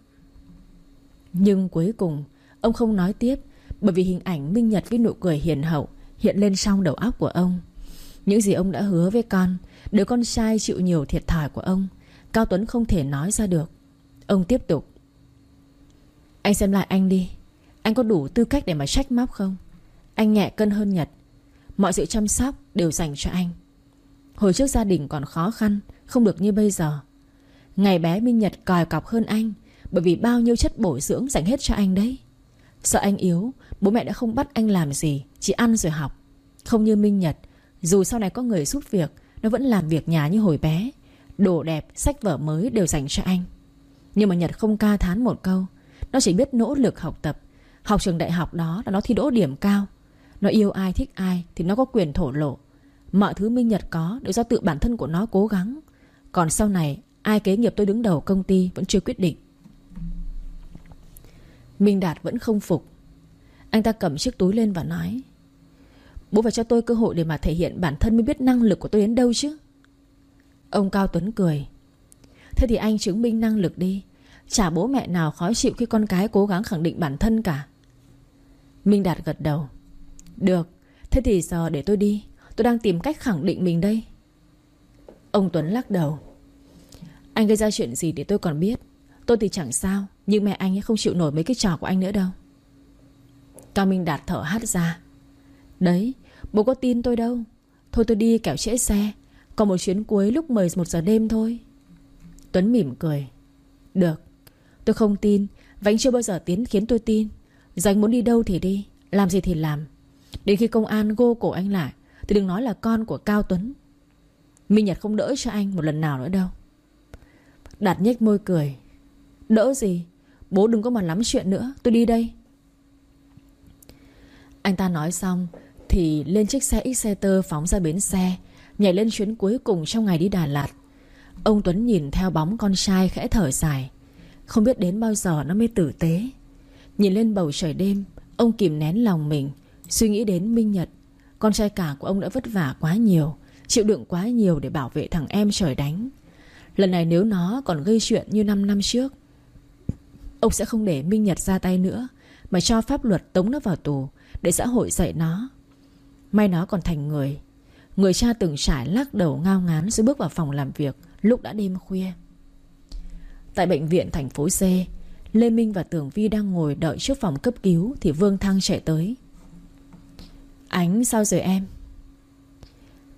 Nhưng cuối cùng ông không nói tiếp, bởi vì hình ảnh Minh Nhật với nụ cười hiền hậu hiện lên trong đầu óc của ông. Những gì ông đã hứa với con, đứa con trai chịu nhiều thiệt thòi của ông, Cao Tuấn không thể nói ra được. Ông tiếp tục: Anh xem lại anh đi. Anh có đủ tư cách để mà trách móc không? Anh nhẹ cân hơn Nhật. Mọi sự chăm sóc đều dành cho anh. Hồi trước gia đình còn khó khăn, không được như bây giờ. Ngày bé Minh Nhật còi cọc hơn anh, bởi vì bao nhiêu chất bổ dưỡng dành hết cho anh đấy. Sợ anh yếu, bố mẹ đã không bắt anh làm gì, chỉ ăn rồi học. Không như Minh Nhật, dù sau này có người giúp việc, nó vẫn làm việc nhà như hồi bé. Đồ đẹp, sách vở mới đều dành cho anh. Nhưng mà Nhật không ca thán một câu. Nó chỉ biết nỗ lực học tập. Học trường đại học đó là nó thi đỗ điểm cao. Nó yêu ai thích ai thì nó có quyền thổ lộ. Mọi thứ Minh Nhật có đều do tự bản thân của nó cố gắng. Còn sau này ai kế nghiệp tôi đứng đầu công ty vẫn chưa quyết định. Minh Đạt vẫn không phục. Anh ta cầm chiếc túi lên và nói: Bố phải cho tôi cơ hội để mà thể hiện bản thân mới biết năng lực của tôi đến đâu chứ. Ông Cao Tuấn cười: Thế thì anh chứng minh năng lực đi. Chả bố mẹ nào khó chịu khi con cái cố gắng khẳng định bản thân cả. Minh Đạt gật đầu: Được, thế thì giờ để tôi đi. Tôi đang tìm cách khẳng định mình đây. Ông Tuấn lắc đầu: Anh gây ra chuyện gì để tôi còn biết. Tôi thì chẳng sao, nhưng mẹ anh ấy không chịu nổi mấy cái trò của anh nữa đâu. Cao Minh Đạt thở hắt ra: Đấy, bố có tin tôi đâu. Thôi tôi đi kẻo trễ xe. Còn một chuyến cuối lúc mười một giờ đêm thôi. Tuấn mỉm cười: Được, tôi không tin. Và anh chưa bao giờ Tiến khiến tôi tin. Giờ anh muốn đi đâu thì đi, làm gì thì làm. Đến khi công an gô cổ anh lại thì đừng nói là con của Cao Tuấn. Minh Nhật không đỡ cho anh một lần nào nữa đâu. Đạt nhếch môi cười: Đỡ gì? Bố đừng có mà lắm chuyện nữa, tôi đi đây. Anh ta nói xong thì lên chiếc xe Exciter phóng ra bến xe, nhảy lên chuyến cuối cùng trong ngày đi Đà Lạt. Ông Tuấn nhìn theo bóng con trai khẽ thở dài. Không biết đến bao giờ nó mới tử tế. Nhìn lên bầu trời đêm, ông kìm nén lòng mình, suy nghĩ đến Minh Nhật. Con trai cả của ông đã vất vả quá nhiều, chịu đựng quá nhiều để bảo vệ thằng em trời đánh. Lần này nếu nó còn gây chuyện như năm năm trước, ông sẽ không để Minh Nhật ra tay nữa, mà cho pháp luật tống nó vào tù, để xã hội dạy nó. May nó còn thành người. Người cha từng trải lắc đầu ngao ngán rồi bước vào phòng làm việc lúc đã đêm khuya. Tại bệnh viện thành phố C, Lê Minh và Tường Vi đang ngồi đợi trước phòng cấp cứu thì Vương Thăng chạy tới. Ánh sao rồi em?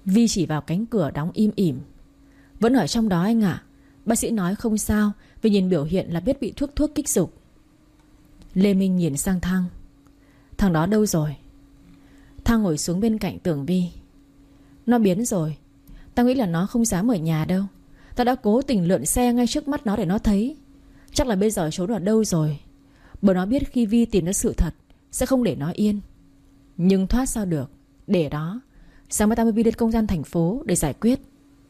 Vi chỉ vào cánh cửa đóng im ỉm. Vẫn ở trong đó anh ạ. Bác sĩ nói không sao, vì nhìn biểu hiện là biết bị thuốc thuốc kích dục. Lê Minh nhìn sang Thăng. Thằng đó đâu rồi? Thăng ngồi xuống bên cạnh Tường Vi. Nó biến rồi. Tao nghĩ là nó không dám ở nhà đâu. Tao đã cố tình lượn xe ngay trước mắt nó để nó thấy. Chắc là bây giờ trốn ở đâu rồi. Bởi nó biết khi Vi tìm ra sự thật sẽ không để nó yên. Nhưng thoát sao được. Để đó. Sáng mai tao mới Vi đến công an thành phố để giải quyết.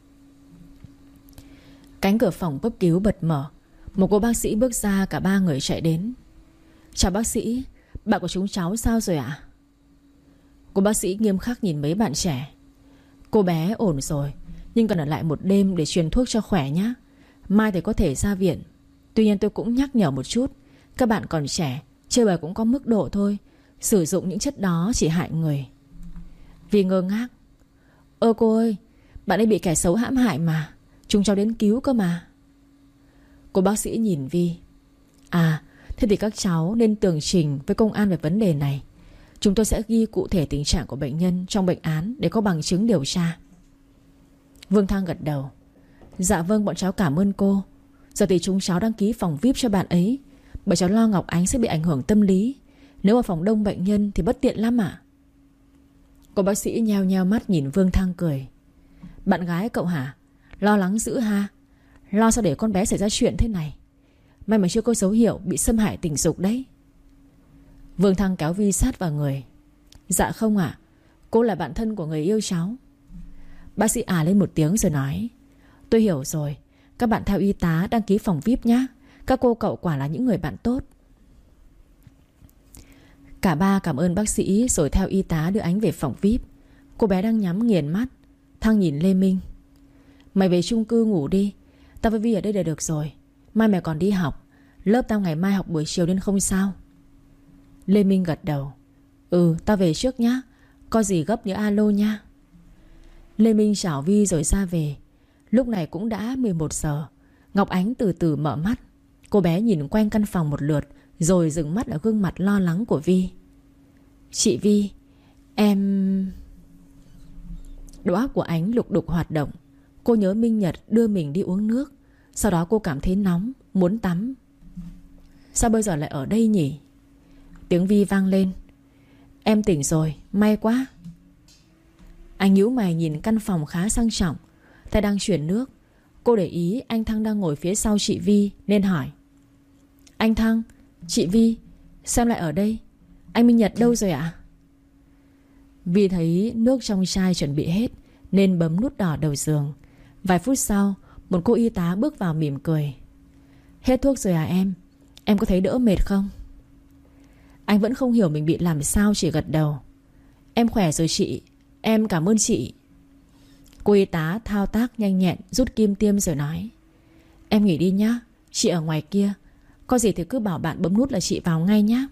Cánh cửa phòng cấp cứu bật mở. Một cô bác sĩ bước ra, cả ba người chạy đến. Chào bác sĩ, bạn của chúng cháu sao rồi ạ? Cô bác sĩ nghiêm khắc nhìn mấy bạn trẻ. Cô bé ổn rồi, nhưng cần ở lại một đêm để truyền thuốc cho khỏe nhé. Mai thì có thể ra viện. Tuy nhiên tôi cũng nhắc nhở một chút, các bạn còn trẻ, chơi bời cũng có mức độ thôi. Sử dụng những chất đó chỉ hại người. Vi ngơ ngác. Ơ cô ơi, bạn ấy bị kẻ xấu hãm hại mà. Chúng cháu đến cứu cơ mà. Cô bác sĩ nhìn Vi. À, thế thì các cháu nên tường trình với công an về vấn đề này. Chúng tôi sẽ ghi cụ thể tình trạng của bệnh nhân trong bệnh án để có bằng chứng điều tra. Vương Thăng gật đầu. Dạ vâng, bọn cháu cảm ơn cô. Giờ thì chúng cháu đăng ký phòng vi ai pi cho bạn ấy, bởi cháu lo Ngọc Ánh sẽ bị ảnh hưởng tâm lý. Nếu ở phòng đông bệnh nhân thì bất tiện lắm ạ. Cô bác sĩ nheo nheo mắt nhìn Vương Thăng cười. Bạn gái cậu hả? Lo lắng dữ ha. Lo sao để con bé xảy ra chuyện thế này. May mà chưa có dấu hiệu bị xâm hại tình dục đấy. Vương Thăng kéo Vi sát vào người. Dạ không ạ, cô là bạn thân của người yêu cháu. Bác sĩ à lên một tiếng rồi nói. Tôi hiểu rồi. Các bạn theo y tá đăng ký phòng vi ai pi nhé. Các cô cậu quả là những người bạn tốt. Cả ba cảm ơn bác sĩ rồi theo y tá đưa Ánh về phòng vi ai pi. Cô bé đang nhắm nghiền mắt. Thăng nhìn Lê Minh. Mày về chung cư ngủ đi. Tao với Vi ở đây là được rồi. Mai mày còn đi học. Lớp tao ngày mai học buổi chiều nên không sao. Lê Minh gật đầu. Ừ, tao về trước nhá. Có gì gấp nhớ alo nha. Lê Minh chào Vi rồi ra về. Lúc này cũng đã mười một giờ. Ngọc Ánh từ từ mở mắt. Cô bé nhìn quanh căn phòng một lượt rồi dừng mắt ở gương mặt lo lắng của Vi. Chị Vi, em... Đầu óc của Ánh lục đục hoạt động. Cô nhớ Minh Nhật đưa mình đi uống nước. Sau đó cô cảm thấy nóng, muốn tắm. Sao bây giờ lại ở đây nhỉ? Tiếng Vi vang lên. Em tỉnh rồi, may quá. Anh nhíu mày nhìn căn phòng khá sang trọng. Tay đang chuyển nước. Cô để ý anh Thăng đang ngồi phía sau chị Vi nên hỏi. Anh Thăng, chị Vi, sao lại ở đây? Anh Minh Nhật đâu rồi ạ? Vi thấy nước trong chai chuẩn bị hết nên bấm nút đỏ đầu giường. Vài phút sau, một cô y tá bước vào mỉm cười. Hết thuốc rồi à em? Em có thấy đỡ mệt không? Anh vẫn không hiểu mình bị làm sao, chỉ gật đầu. Em khỏe rồi chị. Em cảm ơn chị. Cô y tá thao tác nhanh nhẹn rút kim tiêm rồi nói. Em nghỉ đi nhá. Chị ở ngoài kia. Có gì thì cứ bảo bạn bấm nút là chị vào ngay nhá.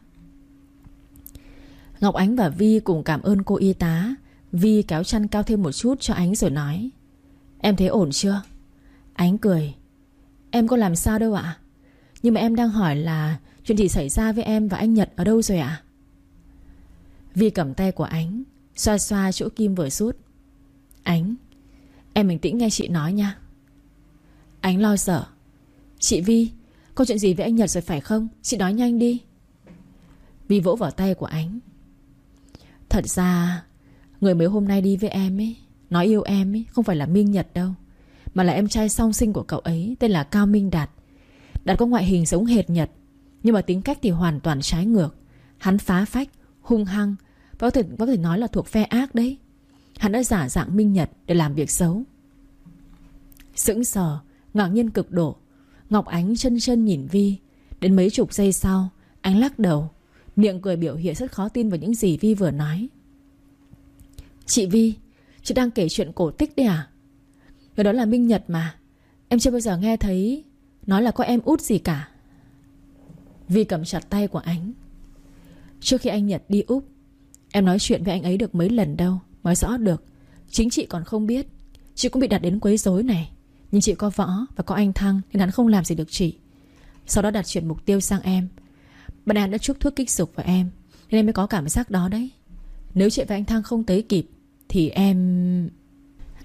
Ngọc Ánh và Vi cùng cảm ơn cô y tá. Vi kéo chăn cao thêm một chút cho Ánh rồi nói. Em thấy ổn chưa? Ánh cười. Em có làm sao đâu ạ. Nhưng mà em đang hỏi là chuyện gì xảy ra với em và anh Nhật ở đâu rồi ạ? Vi cầm tay của Ánh, xoa xoa chỗ kim vừa rút. Ánh, em bình tĩnh nghe chị nói nha. Ánh lo sợ. Chị Vi, có chuyện gì với anh Nhật rồi phải không? Chị nói nhanh đi. Vi vỗ vào tay của Ánh. Thật ra người mới hôm nay đi với em ấy, nói yêu em ấy, không phải là Minh Nhật đâu, mà là em trai song sinh của cậu ấy, tên là Cao Minh Đạt. Đạt có ngoại hình giống hệt Nhật, nhưng mà tính cách thì hoàn toàn trái ngược. Hắn phá phách, hung hăng, và có thể, có thể nói là thuộc phe ác đấy. Hắn đã giả dạng Minh Nhật để làm việc xấu. Sững sờ, ngạc nhiên cực độ, Ngọc Ánh chân chân nhìn Vi. Đến mấy chục giây sau, Ánh lắc đầu, miệng cười biểu hiện rất khó tin vào những gì Vi vừa nói. Chị Vi, chị đang kể chuyện cổ tích đấy à? Người đó là Minh Nhật mà. Em chưa bao giờ nghe thấy nói là có em út gì cả. Vi cầm chặt tay của Ánh. Trước khi anh Nhật đi Úc, em nói chuyện với anh ấy được mấy lần đâu mới rõ được. Chính chị còn không biết. Chị cũng bị đặt đến quấy rối này. Nhưng chị có Võ và có anh Thăng nên hắn không làm gì được chị. Sau đó đặt chuyển mục tiêu sang em. Bạn ấy đã chúc thuốc kích dục vào em nên em mới có cảm giác đó đấy. Nếu chị và anh Thăng không tới kịp thì em...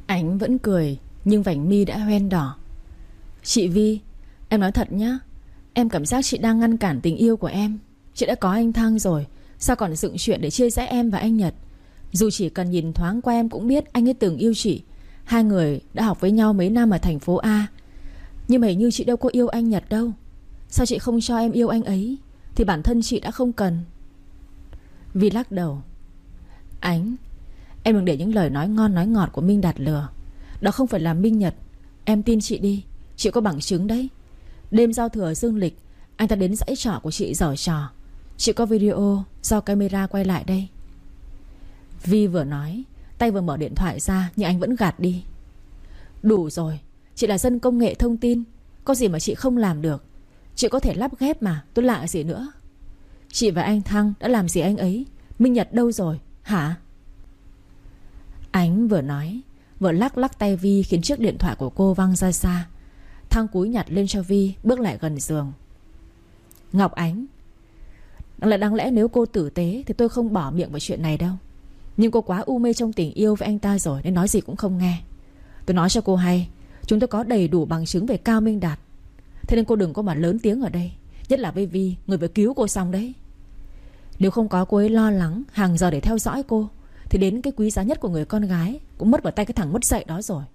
Ánh vẫn cười, nhưng vành mi đã hoen đỏ. Chị Vi, em nói thật nhá, em cảm giác chị đang ngăn cản tình yêu của em. Chị đã có anh Thăng rồi, sao còn dựng chuyện để chia rẽ em và anh Nhật? Dù chỉ cần nhìn thoáng qua em cũng biết anh ấy từng yêu chị. Hai người đã học với nhau mấy năm ở thành phố A. Nhưng mà hình như chị đâu có yêu anh Nhật đâu. Sao chị không cho em yêu anh ấy? Thì bản thân chị đã không cần. Vi lắc đầu. Ánh, em đừng để những lời nói ngon nói ngọt của Minh Đạt lừa. Đó không phải là Minh Nhật. Em tin chị đi, chị có bằng chứng đấy. Đêm giao thừa dương lịch, anh ta đến dãy trọ của chị giở trò. Chị có video do camera quay lại đây. Vi vừa nói, tay vừa mở điện thoại ra, nhưng anh vẫn gạt đi. Đủ rồi, chị là dân công nghệ thông tin, có gì mà chị không làm được. Chị có thể lắp ghép mà, tôi lạ gì nữa. Chị và anh Thăng đã làm gì anh ấy? Minh Nhật đâu rồi, hả? Ánh vừa nói, vừa lắc lắc tay Vi, khiến chiếc điện thoại của cô văng ra xa. Thăng cúi nhặt lên cho Vi, bước lại gần giường. Ngọc Ánh, đáng lẽ, đáng lẽ nếu cô tử tế thì tôi không bỏ miệng vào chuyện này đâu. Nhưng cô quá u mê trong tình yêu với anh ta rồi, nên nói gì cũng không nghe. Tôi nói cho cô hay, chúng tôi có đầy đủ bằng chứng về Cao Minh Đạt. Thế nên cô đừng có mà lớn tiếng ở đây, nhất là với Vi, người vừa cứu cô xong đấy. Nếu không có cô ấy lo lắng hàng giờ để theo dõi cô, thì đến cái quý giá nhất của người con gái cũng mất vào tay cái thằng mất dạy đó rồi.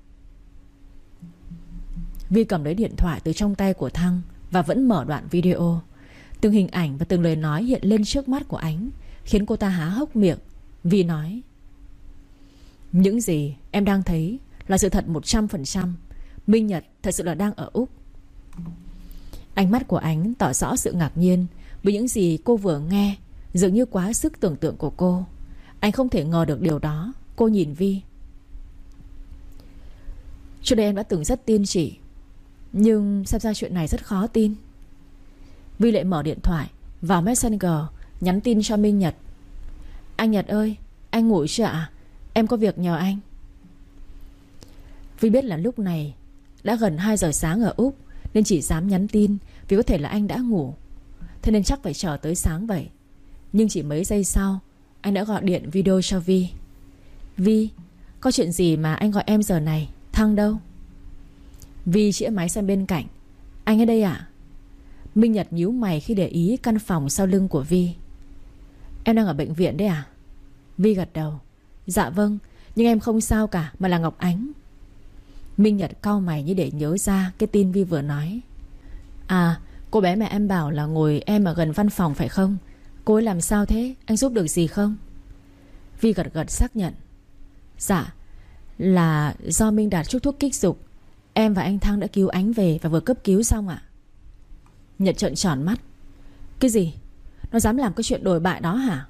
Vi cầm lấy điện thoại từ trong tay của Thăng và vẫn mở đoạn video. Từng hình ảnh và từng lời nói hiện lên trước mắt của Ánh, khiến cô ta há hốc miệng. Vi nói, những gì em đang thấy là sự thật một trăm phần trăm. Minh Nhật thật sự là đang ở Úc. Ánh mắt của Ánh tỏ rõ sự ngạc nhiên vì những gì cô vừa nghe dường như quá sức tưởng tượng của cô. Anh không thể ngờ được điều đó. Cô nhìn Vi. Trước đây em đã từng rất tin chị, nhưng xem ra chuyện này rất khó tin. Vi lại mở điện thoại, vào Messenger, nhắn tin cho Minh Nhật. Anh Nhật ơi, anh ngủ chưa ạ? Em có việc nhờ anh. Vi biết là lúc này đã gần hai giờ sáng ở Úc, nên chỉ dám nhắn tin vì có thể là anh đã ngủ. Thế nên chắc phải chờ tới sáng vậy. Nhưng chỉ mấy giây sau, anh đã gọi điện video cho Vi. Vi, có chuyện gì mà anh gọi em giờ này? Thăng đâu? Vi chĩa máy sang bên cạnh. Anh ở đây ạ? Minh Nhật nhíu mày khi để ý căn phòng sau lưng của Vi. Em đang ở bệnh viện đấy à? Vi gật đầu. Dạ vâng, nhưng em không sao cả, mà là Ngọc Ánh. Minh Nhật cau mày như để nhớ ra cái tin Vi vừa nói. À, cô bé mà em bảo là ngồi em ở gần văn phòng phải không? Cô ấy làm sao thế? Anh giúp được gì không? Vi gật gật xác nhận. Dạ, là do Minh Đạt chúc thuốc kích dục, em và anh Thăng đã cứu Ánh về và vừa cấp cứu xong ạ. Nhật trợn tròn mắt. Cái gì? Nó dám làm cái chuyện đồi bại đó hả?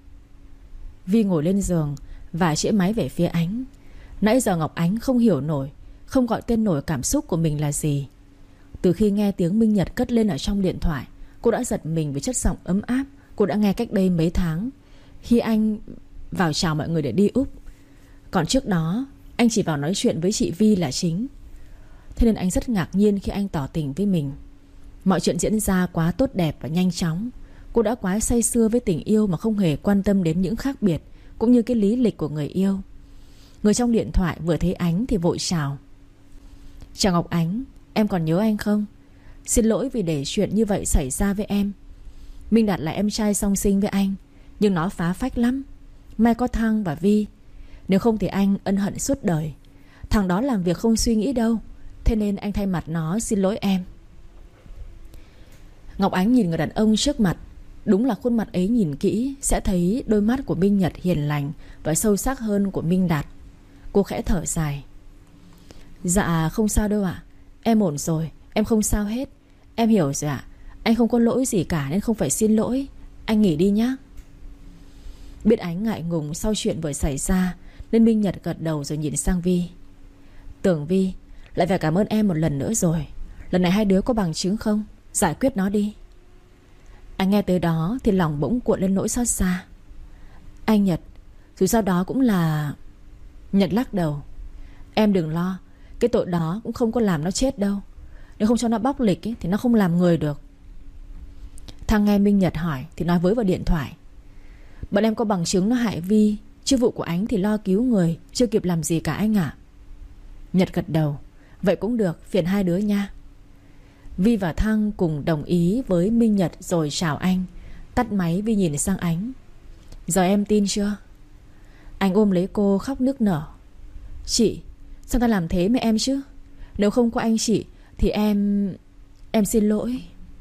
Vi ngồi lên giường và chĩa máy về phía Ánh. Nãy giờ Ngọc Ánh không hiểu nổi, không gọi tên nổi cảm xúc của mình là gì. Từ khi nghe tiếng Minh Nhật cất lên ở trong điện thoại, cô đã giật mình với chất giọng ấm áp cô đã nghe cách đây mấy tháng, khi anh vào chào mọi người để đi Úc. Còn trước đó anh chỉ vào nói chuyện với chị Vi là chính. Thế nên anh rất ngạc nhiên khi anh tỏ tình với mình. Mọi chuyện diễn ra quá tốt đẹp và nhanh chóng. Cô đã quá say sưa với tình yêu mà không hề quan tâm đến những khác biệt, cũng như cái lý lịch của người yêu. Người trong điện thoại vừa thấy Ánh thì vội chào. Chào Ngọc Ánh, em còn nhớ anh không? Xin lỗi vì để chuyện như vậy xảy ra với em. Minh Đạt là em trai song sinh với anh, nhưng nó phá phách lắm. May có Thăng và Vi, nếu không thì anh ân hận suốt đời. Thằng đó làm việc không suy nghĩ đâu, thế nên anh thay mặt nó xin lỗi em. Ngọc Ánh nhìn người đàn ông trước mặt. Đúng là khuôn mặt ấy nhìn kỹ sẽ thấy đôi mắt của Minh Nhật hiền lành và sâu sắc hơn của Minh Đạt. Cô khẽ thở dài. Dạ không sao đâu ạ. Em ổn rồi, em không sao hết. Em hiểu rồi ạ. Anh không có lỗi gì cả nên không phải xin lỗi. Anh nghỉ đi nhé. Biết Ánh ngại ngùng sau chuyện vừa xảy ra, nên Minh Nhật gật đầu rồi nhìn sang Vi. Tưởng Vi, lại phải cảm ơn em một lần nữa rồi. Lần này hai đứa có bằng chứng không? Giải quyết nó đi. Anh nghe tới đó thì lòng bỗng cuộn lên nỗi xót xa. Anh Nhật, dù sao đó cũng là... Nhật lắc đầu. Em đừng lo, cái tội đó cũng không có làm nó chết đâu. Nếu không cho nó bóc lịch ấy, thì nó không làm người được. Thằng nghe Minh Nhật hỏi thì nói với vào điện thoại. Bọn em có bằng chứng nó hại Vi, chứ vụ của Ánh thì lo cứu người, chưa kịp làm gì cả anh ạ. Nhật gật đầu. Vậy cũng được, phiền hai đứa nha. Vi và Thăng cùng đồng ý với Minh Nhật rồi chào anh. Tắt máy, Vi nhìn sang Ánh. Giờ em tin chưa? Anh ôm lấy cô khóc nức nở. Chị, sao ta làm thế với em chứ? Nếu không có anh chị thì em... Em xin lỗi.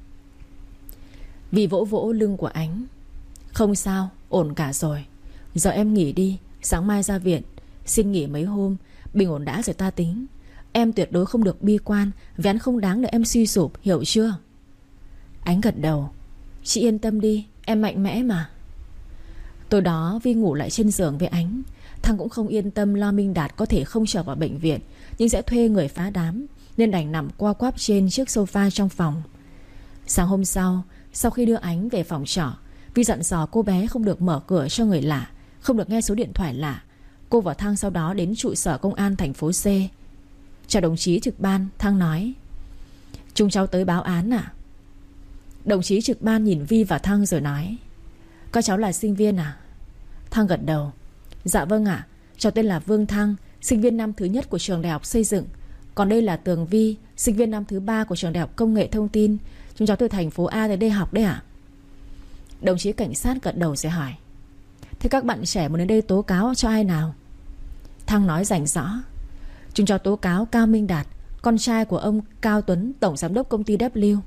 Vi vỗ vỗ lưng của Ánh. Không sao, ổn cả rồi. Giờ em nghỉ đi, sáng mai ra viện. Xin nghỉ mấy hôm, bình ổn đã rồi ta tính. Em tuyệt đối không được bi quan, vì anh không đáng để em suy sụp, hiểu chưa? Ánh gật đầu. Chị yên tâm đi, em mạnh mẽ mà. Tối đó Vi ngủ lại trên giường với Ánh. Thăng cũng không yên tâm lo Minh Đạt có thể không trở vào bệnh viện, nhưng sẽ thuê người phá đám, nên đành nằm co quắp trên chiếc sofa trong phòng. Sáng hôm sau, sau khi đưa Ánh về phòng trọ, Vi dặn dò cô bé không được mở cửa cho người lạ, không được nghe số điện thoại lạ. Cô và Thăng sau đó đến trụ sở công an thành phố C. Chào đồng chí trực ban, Thăng nói. Chúng cháu tới báo án à? Đồng chí trực ban nhìn Vi và Thăng rồi nói. Các cháu là sinh viên à? Thăng gật đầu. Dạ vâng ạ, cháu tên là Vương Thăng, sinh viên năm thứ nhất của trường đại học xây dựng. Còn đây là Tường Vi, sinh viên năm thứ ba của trường đại học công nghệ thông tin. Chúng cháu từ thành phố A tới đây học đấy ạ. Đồng chí cảnh sát gật đầu rồi hỏi. Thế các bạn trẻ muốn đến đây tố cáo cho ai nào? Thăng nói rành rõ. Chúng cháu tố cáo Cao Minh Đạt, con trai của ông Cao Tuấn, tổng giám đốc công ty W.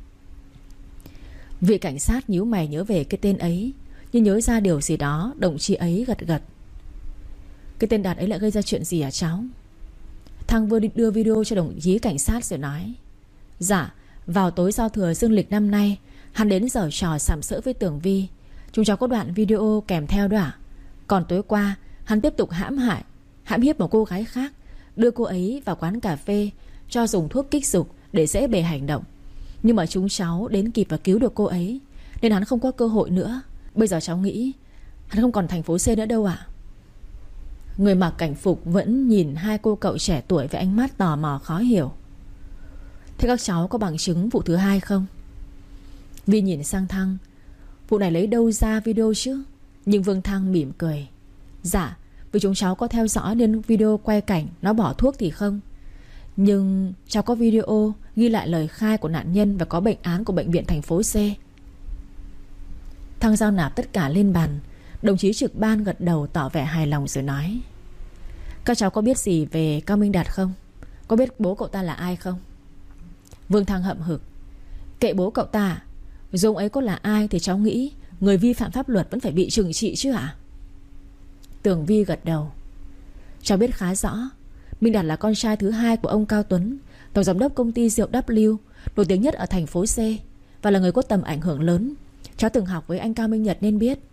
Vị cảnh sát nhíu mày nhớ về cái tên ấy, nhưng nhớ ra điều gì đó, đồng chí ấy gật gật. Cái tên Đạt ấy lại gây ra chuyện gì hả cháu? Thăng vừa đưa video cho đồng chí cảnh sát rồi nói. Dạ, vào tối giao thừa dương lịch năm nay, hắn đến giở trò sàm sỡ với Tường Vi. Chúng cháu có đoạn video kèm theo đó ạ. Còn tối qua, hắn tiếp tục hãm hại, hãm hiếp một cô gái khác, đưa cô ấy vào quán cà phê, cho dùng thuốc kích dục để dễ bề hành động. Nhưng mà chúng cháu đến kịp và cứu được cô ấy, nên hắn không có cơ hội nữa. Bây giờ cháu nghĩ hắn không còn thành phố C nữa đâu ạ. Người mặc cảnh phục vẫn nhìn hai cô cậu trẻ tuổi với ánh mắt tò mò khó hiểu. Thế các cháu có bằng chứng vụ thứ hai không? Vi nhìn sang Thăng. Vụ này lấy đâu ra video chứ? Nhưng Vương Thăng mỉm cười. Dạ, vì chúng cháu có theo dõi nên video quay cảnh nó bỏ thuốc thì không. Nhưng cháu có video ghi lại lời khai của nạn nhân và có bệnh án của bệnh viện thành phố C. Thăng giao nạp tất cả lên bàn. Đồng chí trực ban gật đầu tỏ vẻ hài lòng rồi nói. Các cháu có biết gì về Cao Minh Đạt không? Có biết bố cậu ta là ai không? Vương Thăng hậm hực. Kệ bố cậu ta, dù ông ấy có là ai thì cháu nghĩ người vi phạm pháp luật vẫn phải bị trừng trị chứ hả? Tường Vi gật đầu. Cháu biết khá rõ. Minh Đạt là con trai thứ hai của ông Cao Tuấn, tổng giám đốc công ty rượu W, nổi tiếng nhất ở thành phố C, và là người có tầm ảnh hưởng lớn. Cháu từng học với anh Cao Minh Nhật nên biết.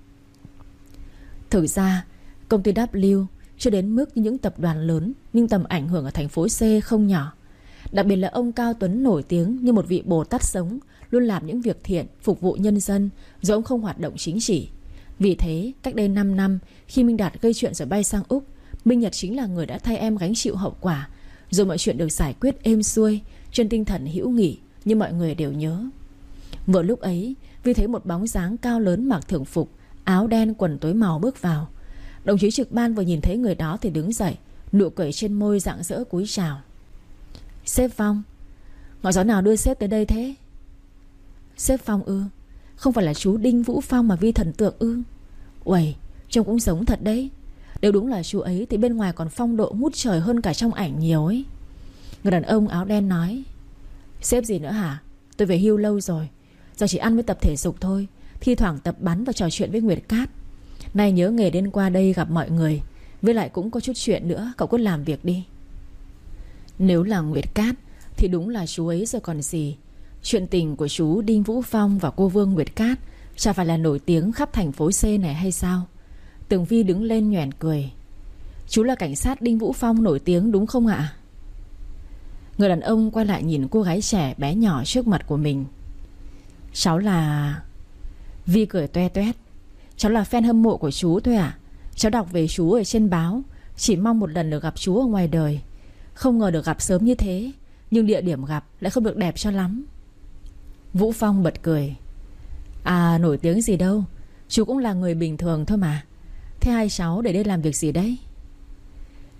Thực ra công ty W chưa đến mức như những tập đoàn lớn, nhưng tầm ảnh hưởng ở thành phố C không nhỏ. Đặc biệt là ông Cao Tuấn nổi tiếng như một vị Bồ Tát sống, luôn làm những việc thiện, phục vụ nhân dân, dù ông không hoạt động chính trị. Vì thế, cách đây năm năm, khi Minh Đạt gây chuyện rồi bay sang Úc, Minh Nhật chính là người đã thay em gánh chịu hậu quả. Rồi mọi chuyện được giải quyết êm xuôi, trên tinh thần hữu nghị, như mọi người đều nhớ. Vừa lúc ấy, Vi thấy một bóng dáng cao lớn mặc thường phục, áo đen quần tối màu bước vào. Đồng chí trực ban vừa nhìn thấy người đó thì đứng dậy, nụ cười trên môi rạng rỡ cúi chào. Sếp Phong, ngọn gió nào đưa sếp tới đây thế? Sếp Phong ư? Không phải là chú Đinh Vũ Phong mà Vi thần tượng ư? Uầy, trông cũng giống thật đấy. Nếu đúng là chú ấy thì bên ngoài còn phong độ ngút trời hơn cả trong ảnh nhiều ấy. Người đàn ông áo đen nói. Sếp gì nữa hả? Tôi về hưu lâu rồi, giờ chỉ ăn với tập thể dục thôi, thi thoảng tập bắn và trò chuyện với Nguyệt Cát. Nay nhớ nghề đến qua đây gặp mọi người, với lại cũng có chút chuyện nữa, cậu cứ làm việc đi. Nếu là Nguyệt Cát thì đúng là chú ấy rồi còn gì. Chuyện tình của chú Đinh Vũ Phong và cô Vương Nguyệt Cát chả phải là nổi tiếng khắp thành phố C này hay sao? Tường Vi đứng lên nhoẻn cười. Chú là cảnh sát Đinh Vũ Phong nổi tiếng đúng không ạ? Người đàn ông quay lại nhìn cô gái trẻ bé nhỏ trước mặt của mình. Cháu là... Vi cười toe toét. Cháu là fan hâm mộ của chú thôi à? Cháu đọc về chú ở trên báo, chỉ mong một lần được gặp chú ở ngoài đời. Không ngờ được gặp sớm như thế, nhưng địa điểm gặp lại không được đẹp cho lắm. Vũ Phong bật cười. À, nổi tiếng gì đâu, chú cũng là người bình thường thôi mà. Thế hai cháu để đây làm việc gì đấy?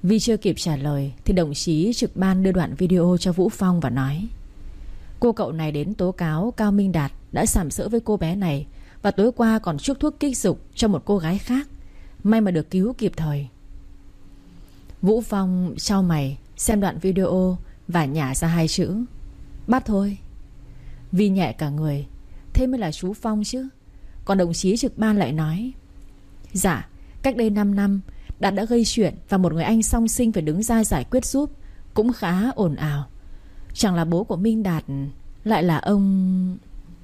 Vi chưa kịp trả lời thì đồng chí trực ban đưa đoạn video cho Vũ Phong và nói: Cô cậu này đến tố cáo Cao Minh Đạt đã sàm sỡ với cô bé này, và tối qua còn chuốc thuốc kích dục cho một cô gái khác. May mà được cứu kịp thời. Vũ Phong chau mày xem đoạn video và nhả ra hai chữ: bắt thôi. Vi nhẹ cả người. Thế mới là chú Phong chứ. Còn đồng chí trực ban lại nói: dạ, cách đây năm năm Đạt đã gây chuyện và một người anh song sinh phải đứng ra giải quyết giúp, cũng khá ồn ào. Chẳng là bố của Minh Đạt lại là ông...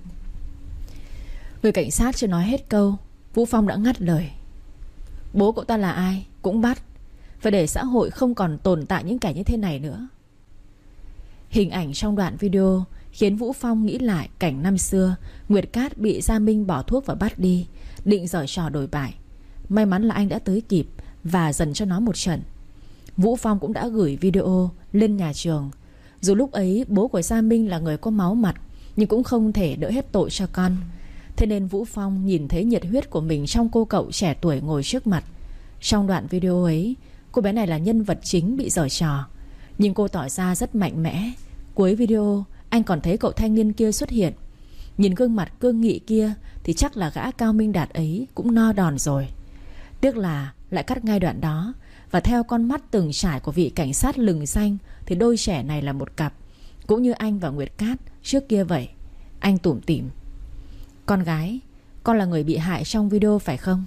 Người cảnh sát chưa nói hết câu, Vũ Phong đã ngắt lời: bố cậu ta là ai cũng bắt. Phải để xã hội không còn tồn tại những kẻ như thế này nữa. Hình ảnh trong đoạn video khiến Vũ Phong nghĩ lại cảnh năm xưa Nguyệt Cát bị Gia Minh bỏ thuốc và bắt đi, định giở trò đổi bại. May mắn là anh đã tới kịp và dần cho nó một trận. Vũ Phong cũng đã gửi video lên nhà trường. Dù lúc ấy bố của Gia Minh là người có máu mặt, nhưng cũng không thể đỡ hết tội cho con. Thế nên Vũ Phong nhìn thấy nhiệt huyết của mình trong cô cậu trẻ tuổi ngồi trước mặt. Trong đoạn video ấy, cô bé này là nhân vật chính bị giở trò, nhưng cô tỏ ra rất mạnh mẽ. Cuối video, anh còn thấy cậu thanh niên kia xuất hiện. Nhìn gương mặt cương nghị kia thì chắc là gã Cao Minh Đạt ấy cũng no đòn rồi. Tiếc là lại cắt ngay đoạn đó. Và theo con mắt từng trải của vị cảnh sát lừng danh thì đôi trẻ này là một cặp, cũng như anh và Nguyệt Cát trước kia vậy. Anh tủm tỉm: con gái, con là người bị hại trong video phải không?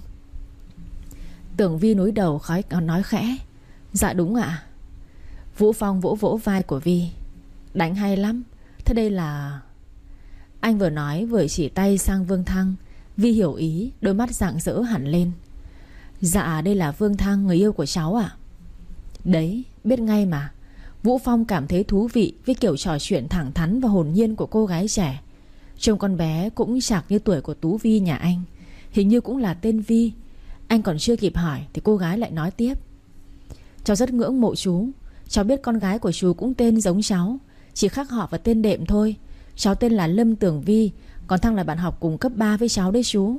Tưởng Vi núi đầu khói còn nói khẽ: dạ đúng ạ. Vũ Phong vỗ vỗ vai của Vi: đánh hay lắm. Thế đây là... Anh vừa nói vừa chỉ tay sang Vương Thăng. Vi hiểu ý, đôi mắt rạng rỡ hẳn lên: dạ đây là Vương Thăng, người yêu của cháu ạ. Đấy, biết ngay mà. Vũ Phong cảm thấy thú vị với kiểu trò chuyện thẳng thắn và hồn nhiên của cô gái trẻ. Trông con bé cũng chạc như tuổi của Tú Vi nhà anh. Hình như cũng là tên Vi. Anh còn chưa kịp hỏi thì cô gái lại nói tiếp: cháu rất ngưỡng mộ chú. Cháu biết con gái của chú cũng tên giống cháu, chỉ khác họ và tên đệm thôi. Cháu tên là Lâm Tường Vi, còn Thăng là bạn học cùng cấp ba với cháu đấy chú.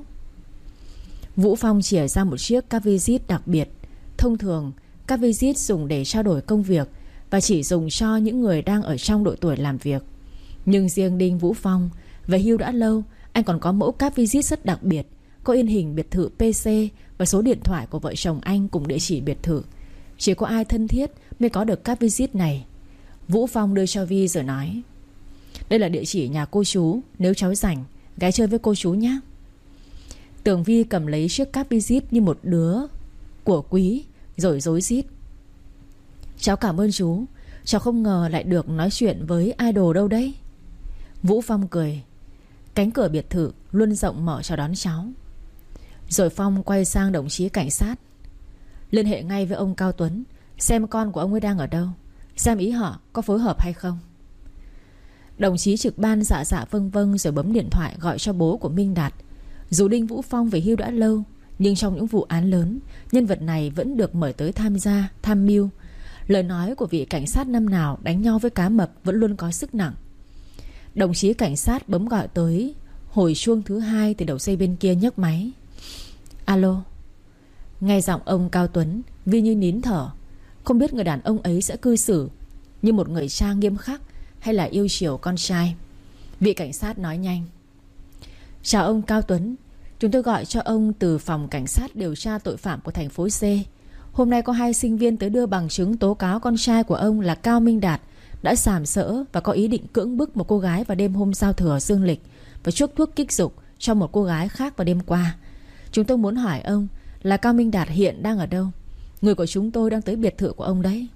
Vũ Phong chìa ra một chiếc Cavisit đặc biệt. Thông thường Cavisit dùng để trao đổi công việc và chỉ dùng cho những người đang ở trong độ tuổi làm việc. Nhưng riêng Đinh Vũ Phong về hưu đã lâu, anh còn có mẫu Cavisit rất đặc biệt, có in hình biệt thự pê xê và số điện thoại của vợ chồng anh cùng địa chỉ biệt thự. Chỉ có ai thân thiết mới có được Cavisit này. Vũ Phong đưa cho Vi rồi nói: đây là địa chỉ nhà cô chú, nếu cháu rảnh ghé chơi với cô chú nhé. Tưởng Vi cầm lấy chiếc Cavisit như một đứa của quý rồi rối rít: cháu cảm ơn chú. Cháu không ngờ lại được nói chuyện với idol đâu đấy. Vũ Phong cười: cánh cửa biệt thự luôn rộng mở chào đón cháu. Rồi Phong quay sang đồng chí cảnh sát: liên hệ ngay với ông Cao Tuấn, xem con của ông ấy đang ở đâu, xem ý họ có phối hợp hay không. Đồng chí trực ban dạ dạ vâng vâng rồi bấm điện thoại gọi cho bố của Minh Đạt. Dù Đinh Vũ Phong về hưu đã lâu, nhưng trong những vụ án lớn, nhân vật này vẫn được mời tới tham gia, tham mưu. Lời nói của vị cảnh sát năm nào đánh nhau với cá mập vẫn luôn có sức nặng. Đồng chí cảnh sát bấm gọi tới. Hồi chuông thứ hai thì đầu dây bên kia nhấc máy. Alo. Nghe giọng ông Cao Tuấn, Vi như nín thở. Không biết người đàn ông ấy sẽ cư xử như một người cha nghiêm khắc hay là yêu chiều con trai. Vị cảnh sát nói nhanh: chào ông Cao Tuấn, chúng tôi gọi cho ông từ phòng cảnh sát điều tra tội phạm của thành phố C. Hôm nay có hai sinh viên tới đưa bằng chứng tố cáo con trai của ông là Cao Minh Đạt đã sàm sỡ và có ý định cưỡng bức một cô gái vào đêm hôm giao thừa dương lịch và chuốc thuốc kích dục cho một cô gái khác vào đêm qua. Chúng tôi muốn hỏi ông là Cao Minh Đạt hiện đang ở đâu. Người của chúng tôi đang tới biệt thự của ông đấy.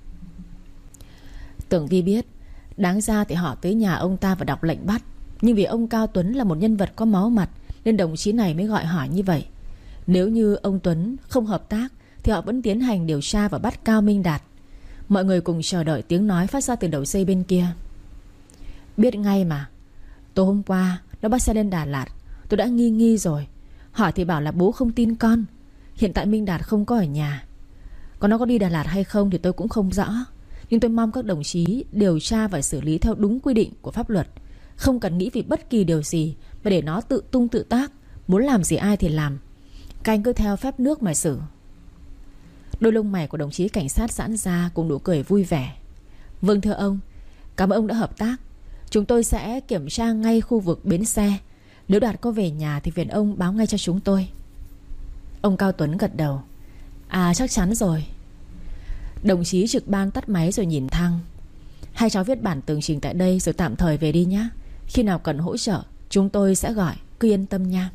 Tưởng Vi biết đáng ra thì họ tới nhà ông ta và đọc lệnh bắt, nhưng vì ông Cao Tuấn là một nhân vật có máu mặt nên đồng chí này mới gọi hỏi như vậy. Nếu như ông Tuấn không hợp tác thì họ vẫn tiến hành điều tra và bắt Cao Minh Đạt. Mọi người cùng chờ đợi tiếng nói phát ra từ đầu dây bên kia. Biết ngay mà. Tối hôm qua nó bắt xe lên Đà Lạt. Tôi đã nghi nghi rồi. Hỏi thì bảo là bố không tin con. Hiện tại Minh Đạt không có ở nhà. Còn nó có đi Đà Lạt hay không thì tôi cũng không rõ. Nhưng tôi mong các đồng chí điều tra và xử lý theo đúng quy định của pháp luật. Không cần nghĩ vì bất kỳ điều gì mà để nó tự tung tự tác. Muốn làm gì ai thì làm. Các anh cứ theo phép nước mà xử. Đôi lông mày của đồng chí cảnh sát giãn ra cùng nụ cười vui vẻ. Vâng thưa ông, cảm ơn ông đã hợp tác. Chúng tôi sẽ kiểm tra ngay khu vực bến xe. Nếu Đạt có về nhà thì phiền ông báo ngay cho chúng tôi. Ông Cao Tuấn gật đầu. À chắc chắn rồi. Đồng chí trực ban tắt máy rồi nhìn Thăng. Hai cháu viết bản tường trình tại đây rồi tạm thời về đi nhé. Khi nào cần hỗ trợ chúng tôi sẽ gọi, cứ yên tâm nha.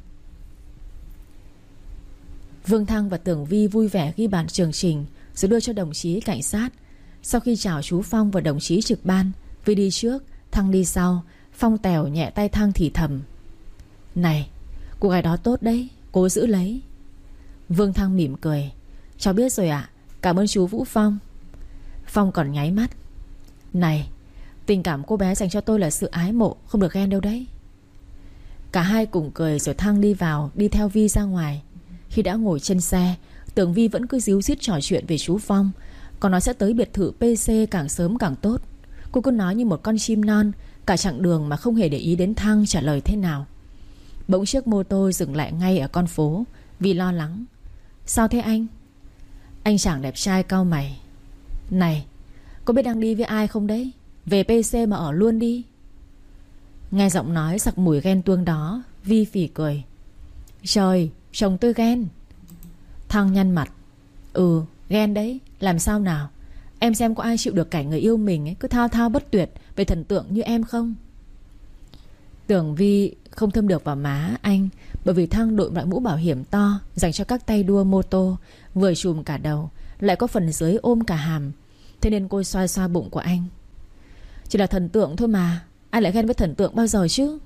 Vương Thăng và Tưởng Vi vui vẻ ghi bản tường trình rồi đưa cho đồng chí cảnh sát. Sau khi chào chú Phong và đồng chí trực ban, Vi đi trước, Thăng đi sau. Phong tèo nhẹ tay Thăng thì thầm. Này, cô gái đó tốt đấy, cố giữ lấy. Vương Thăng mỉm cười. Cháu biết rồi ạ, cảm ơn chú Vũ Phong. Phong còn nháy mắt. Này, tình cảm cô bé dành cho tôi là sự ái mộ, không được ghen đâu đấy. Cả hai cùng cười rồi Thăng đi vào, đi theo Vi ra ngoài. Khi đã ngồi trên xe, Tưởng Vi vẫn cứ díu dít trò chuyện về chú Phong. Còn nó sẽ tới biệt thự pê xê càng sớm càng tốt. Cô cứ nói như một con chim non cả chặng đường mà không hề để ý đến Thăng trả lời thế nào. Bỗng chiếc mô tô dừng lại ngay ở con phố. Vi lo lắng. Sao thế anh? Anh chàng đẹp trai cau mày. Này, có biết đang đi với ai không đấy? Về pê xê mà ở luôn đi. Nghe giọng nói sặc mùi ghen tuông đó, Vi phì cười. Trời, chồng tôi ghen. Thăng nhăn mặt. Ừ, ghen đấy, làm sao nào? Em xem có ai chịu được cảnh người yêu mình ấy cứ thao thao bất tuyệt về thần tượng như em không? Tưởng Vi không thơm được vào má anh, bởi vì Thăng đội loại mũ bảo hiểm to dành cho các tay đua mô tô, vừa trùm cả đầu, lại có phần dưới ôm cả hàm. Thế nên cô xoa xoa bụng của anh. Chỉ là thần tượng thôi mà, ai lại ghen với thần tượng bao giờ chứ?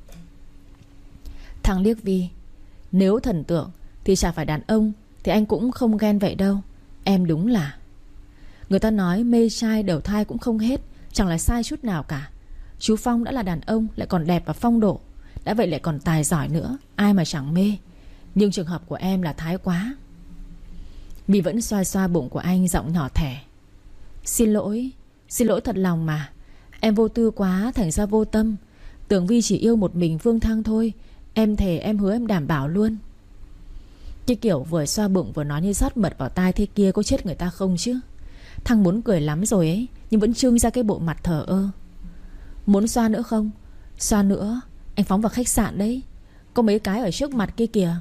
Thăng liếc Vi. Nếu thần tượng thì chả phải đàn ông thì anh cũng không ghen vậy đâu. Em đúng là. Người ta nói mê trai đầu thai cũng không hết, chẳng là sai chút nào cả. Chú Phong đã là đàn ông, lại còn đẹp và phong độ, đã vậy lại còn tài giỏi nữa, ai mà chẳng mê. Nhưng trường hợp của em là thái quá. Vi vẫn xoa xoa bụng của anh, giọng nhỏ thẻ. Xin lỗi, xin lỗi thật lòng mà. Em vô tư quá thành ra vô tâm. Tưởng Vi chỉ yêu một mình Vương Thăng thôi. Em thề, em hứa, em đảm bảo luôn. Cái kiểu vừa xoa bụng vừa nói như rót mật vào tai thế kia có chết người ta không chứ? Thăng muốn cười lắm rồi ấy, nhưng vẫn trưng ra cái bộ mặt thờ ơ. Muốn xoa nữa không? Xoa nữa, anh phóng vào khách sạn đấy. Có mấy cái ở trước mặt kia kìa.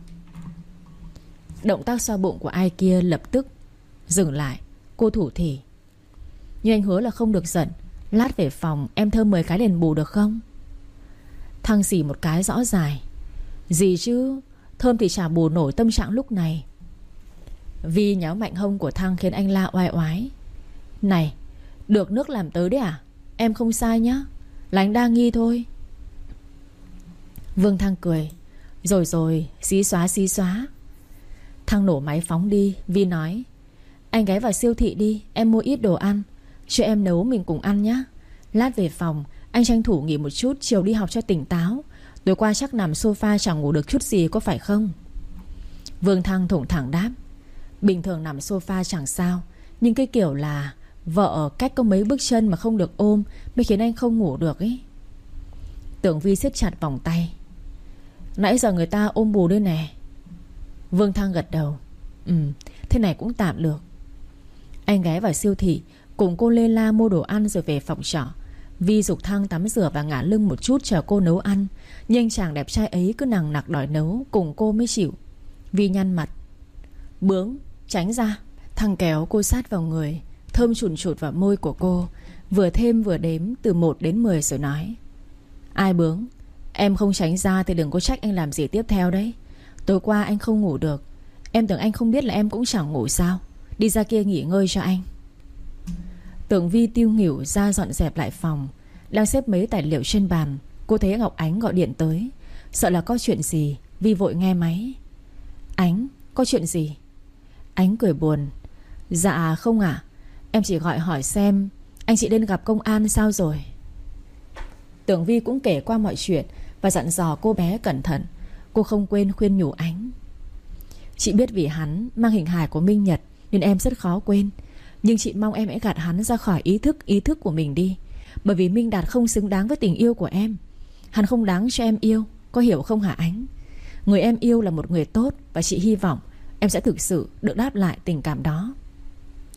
Động tác xoa bụng của ai kia lập tức dừng lại. Cô thủ thỉ. Nhưng anh hứa là không được giận. Lát về phòng em thơm mười cái đền bù được không? Thăng xỉ một cái rõ dài. Gì chứ, thơm thì chả bù nổi tâm trạng lúc này. Vi nhéo mạnh hông của Thăng khiến anh la oai oái. Này, được nước làm tới đấy à? Em không sai nhá, là anh đa nghi thôi. Vương Thăng cười. Rồi rồi, xí xóa xí xóa. Thăng nổ máy phóng đi. Vi nói. Anh ghé vào siêu thị đi, em mua ít đồ ăn, cho em nấu mình cùng ăn nhá. Lát về phòng anh tranh thủ nghỉ một chút, chiều đi học cho tỉnh táo. Tối qua chắc nằm sofa chẳng ngủ được chút gì có phải không? Vương Thăng thủng thẳng đáp. Bình thường nằm sofa chẳng sao, nhưng cái kiểu là vợ cách có mấy bước chân mà không được ôm mới khiến anh không ngủ được ấy. Tưởng Vi siết chặt vòng tay. Nãy giờ người ta ôm bù đây nè. Vương Thăng gật đầu. Ừ, thế này cũng tạm được. Anh ghé vào siêu thị cùng cô Lê La mua đồ ăn rồi về phòng trọ. Vi giục Thăng tắm rửa và ngả lưng một chút chờ cô nấu ăn, nhưng chàng đẹp trai ấy cứ nằng nặc đòi nấu cùng cô mới chịu. Vi nhăn mặt. Bướng, tránh ra. Thăng kéo cô sát vào người, thơm chùn chụt vào môi của cô, vừa thêm vừa đếm từ một đến mười rồi nói. Ai bướng? Em không tránh ra thì đừng có trách anh làm gì tiếp theo đấy. Tối qua anh không ngủ được. Em tưởng anh không biết là em cũng chẳng ngủ sao? Đi ra kia nghỉ ngơi cho anh. Tưởng Vi tiêu nghỉu ra dọn dẹp lại phòng. Đang xếp mấy tài liệu trên bàn, cô thấy Ngọc Ánh gọi điện tới. Sợ là có chuyện gì, Vi vội nghe máy. Ánh, có chuyện gì? Ánh cười buồn. Dạ không ạ, à? Em chỉ gọi hỏi xem anh chị đến gặp công an sao rồi. Tưởng Vi cũng kể qua mọi chuyện và dặn dò cô bé cẩn thận. Cô không quên khuyên nhủ Ánh. Chị biết vì hắn mang hình hài của Minh Nhật nên em rất khó quên, nhưng chị mong em hãy gạt hắn ra khỏi ý thức ý thức của mình đi. Bởi vì Minh Đạt không xứng đáng với tình yêu của em. Hắn không đáng cho em yêu, có hiểu không hả Ánh? Người em yêu là một người tốt, và chị hy vọng em sẽ thực sự được đáp lại tình cảm đó.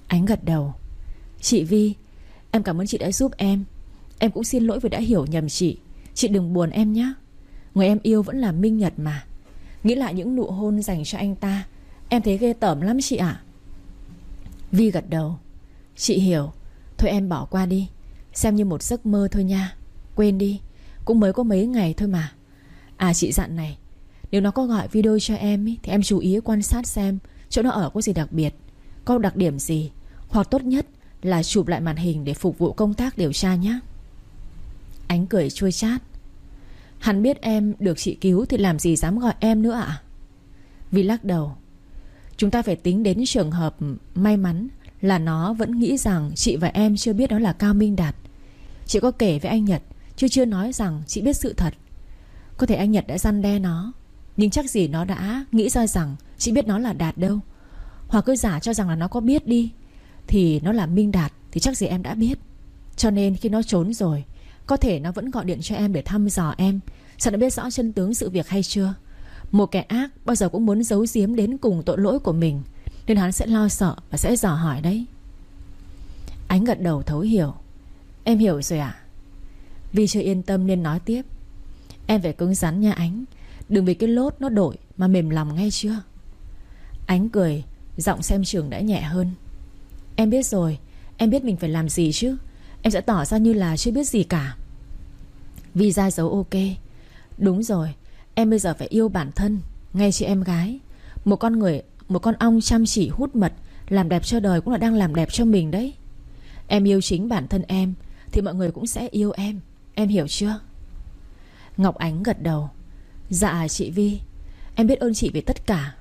Ánh gật đầu. Chị Vi, em cảm ơn chị đã giúp em. Em cũng xin lỗi vì đã hiểu nhầm chị. Chị đừng buồn em nhé. Người em yêu vẫn là Minh Nhật mà. Nghĩ lại những nụ hôn dành cho anh ta, em thấy ghê tởm lắm chị ạ. Vi gật đầu. Chị hiểu. Thôi em bỏ qua đi, xem như một giấc mơ thôi nha. Quên đi, cũng mới có mấy ngày thôi mà. À chị dặn này, nếu nó có gọi video cho em ý, thì em chú ý quan sát xem chỗ nó ở có gì đặc biệt, có đặc điểm gì. Hoặc tốt nhất là chụp lại màn hình để phục vụ công tác điều tra nhé. Ánh cười chua chát. Hắn biết em được chị cứu thì làm gì dám gọi em nữa ạ? Vi lắc đầu. Chúng ta phải tính đến trường hợp may mắn là nó vẫn nghĩ rằng chị và em chưa biết đó là Cao Minh Đạt. Chị có kể với anh Nhật, chứ chưa nói rằng chị biết sự thật. Có thể anh Nhật đã răn đe nó, nhưng chắc gì nó đã nghĩ ra rằng chị biết nó là Đạt đâu. Hoặc cứ giả cho rằng là nó có biết đi, thì nó là Minh Đạt thì chắc gì em đã biết. Cho nên khi nó trốn rồi, có thể nó vẫn gọi điện cho em để thăm dò em, sao đã biết rõ chân tướng sự việc hay chưa. Một kẻ ác bao giờ cũng muốn giấu giếm đến cùng tội lỗi của mình, nên hắn sẽ lo sợ và sẽ dò hỏi đấy. Ánh gật đầu thấu hiểu. Em hiểu rồi ạ. Vi chưa yên tâm nên nói tiếp. Em phải cứng rắn nha Ánh, đừng vì cái lốt nó đổi mà mềm lòng nghe chưa. Ánh cười, giọng xem chừng đã nhẹ hơn. Em biết rồi, em biết mình phải làm gì chứ. Em sẽ tỏ ra như là chưa biết gì cả. Vi ra dấu ok. Đúng rồi, em bây giờ phải yêu bản thân. Nghe chị em gái, Một con người, một con ong chăm chỉ hút mật, làm đẹp cho đời cũng là đang làm đẹp cho mình đấy. Em yêu chính bản thân em thì mọi người cũng sẽ yêu em. Em hiểu chưa? Ngọc Ánh gật đầu. Dạ chị Vi, em biết ơn chị vì tất cả.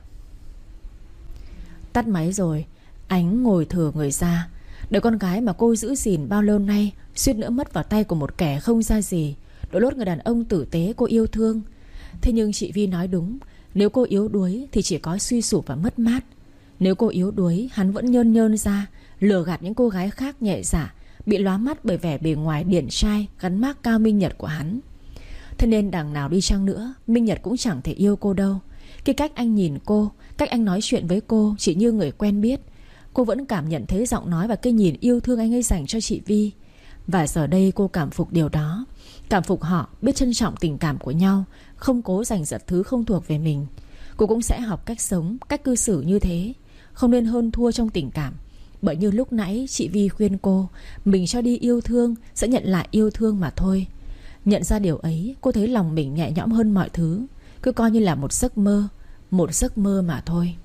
Tắt máy rồi, Ánh ngồi thử người ra. Đứa con gái mà cô giữ gìn bao lâu nay suýt nữa mất vào tay của một kẻ không ra gì, đội lốt người đàn ông tử tế cô yêu thương. Thế nhưng chị Vi nói đúng, nếu cô yếu đuối thì chỉ có suy sụp và mất mát. Nếu cô yếu đuối, hắn vẫn nhơn nhơn ra, lừa gạt những cô gái khác nhẹ dạ, bị lóa mắt bởi vẻ bề ngoài điển trai gắn mác Cao Minh Nhật của hắn. Thế nên đằng nào đi chăng nữa, Minh Nhật cũng chẳng thể yêu cô đâu. Cái cách anh nhìn cô, cách anh nói chuyện với cô chỉ như người quen biết. Cô vẫn cảm nhận thấy giọng nói và cái nhìn yêu thương anh ấy dành cho chị Vi. Và giờ đây cô cảm phục điều đó. Cảm phục họ biết trân trọng tình cảm của nhau, không cố giành giật thứ không thuộc về mình. Cô cũng sẽ học cách sống, cách cư xử như thế, không nên hơn thua trong tình cảm. Bởi như lúc nãy chị Vi khuyên cô, mình cho đi yêu thương sẽ nhận lại yêu thương mà thôi. Nhận ra điều ấy, cô thấy lòng mình nhẹ nhõm hơn mọi thứ. Cứ coi như là một giấc mơ, một giấc mơ mà thôi.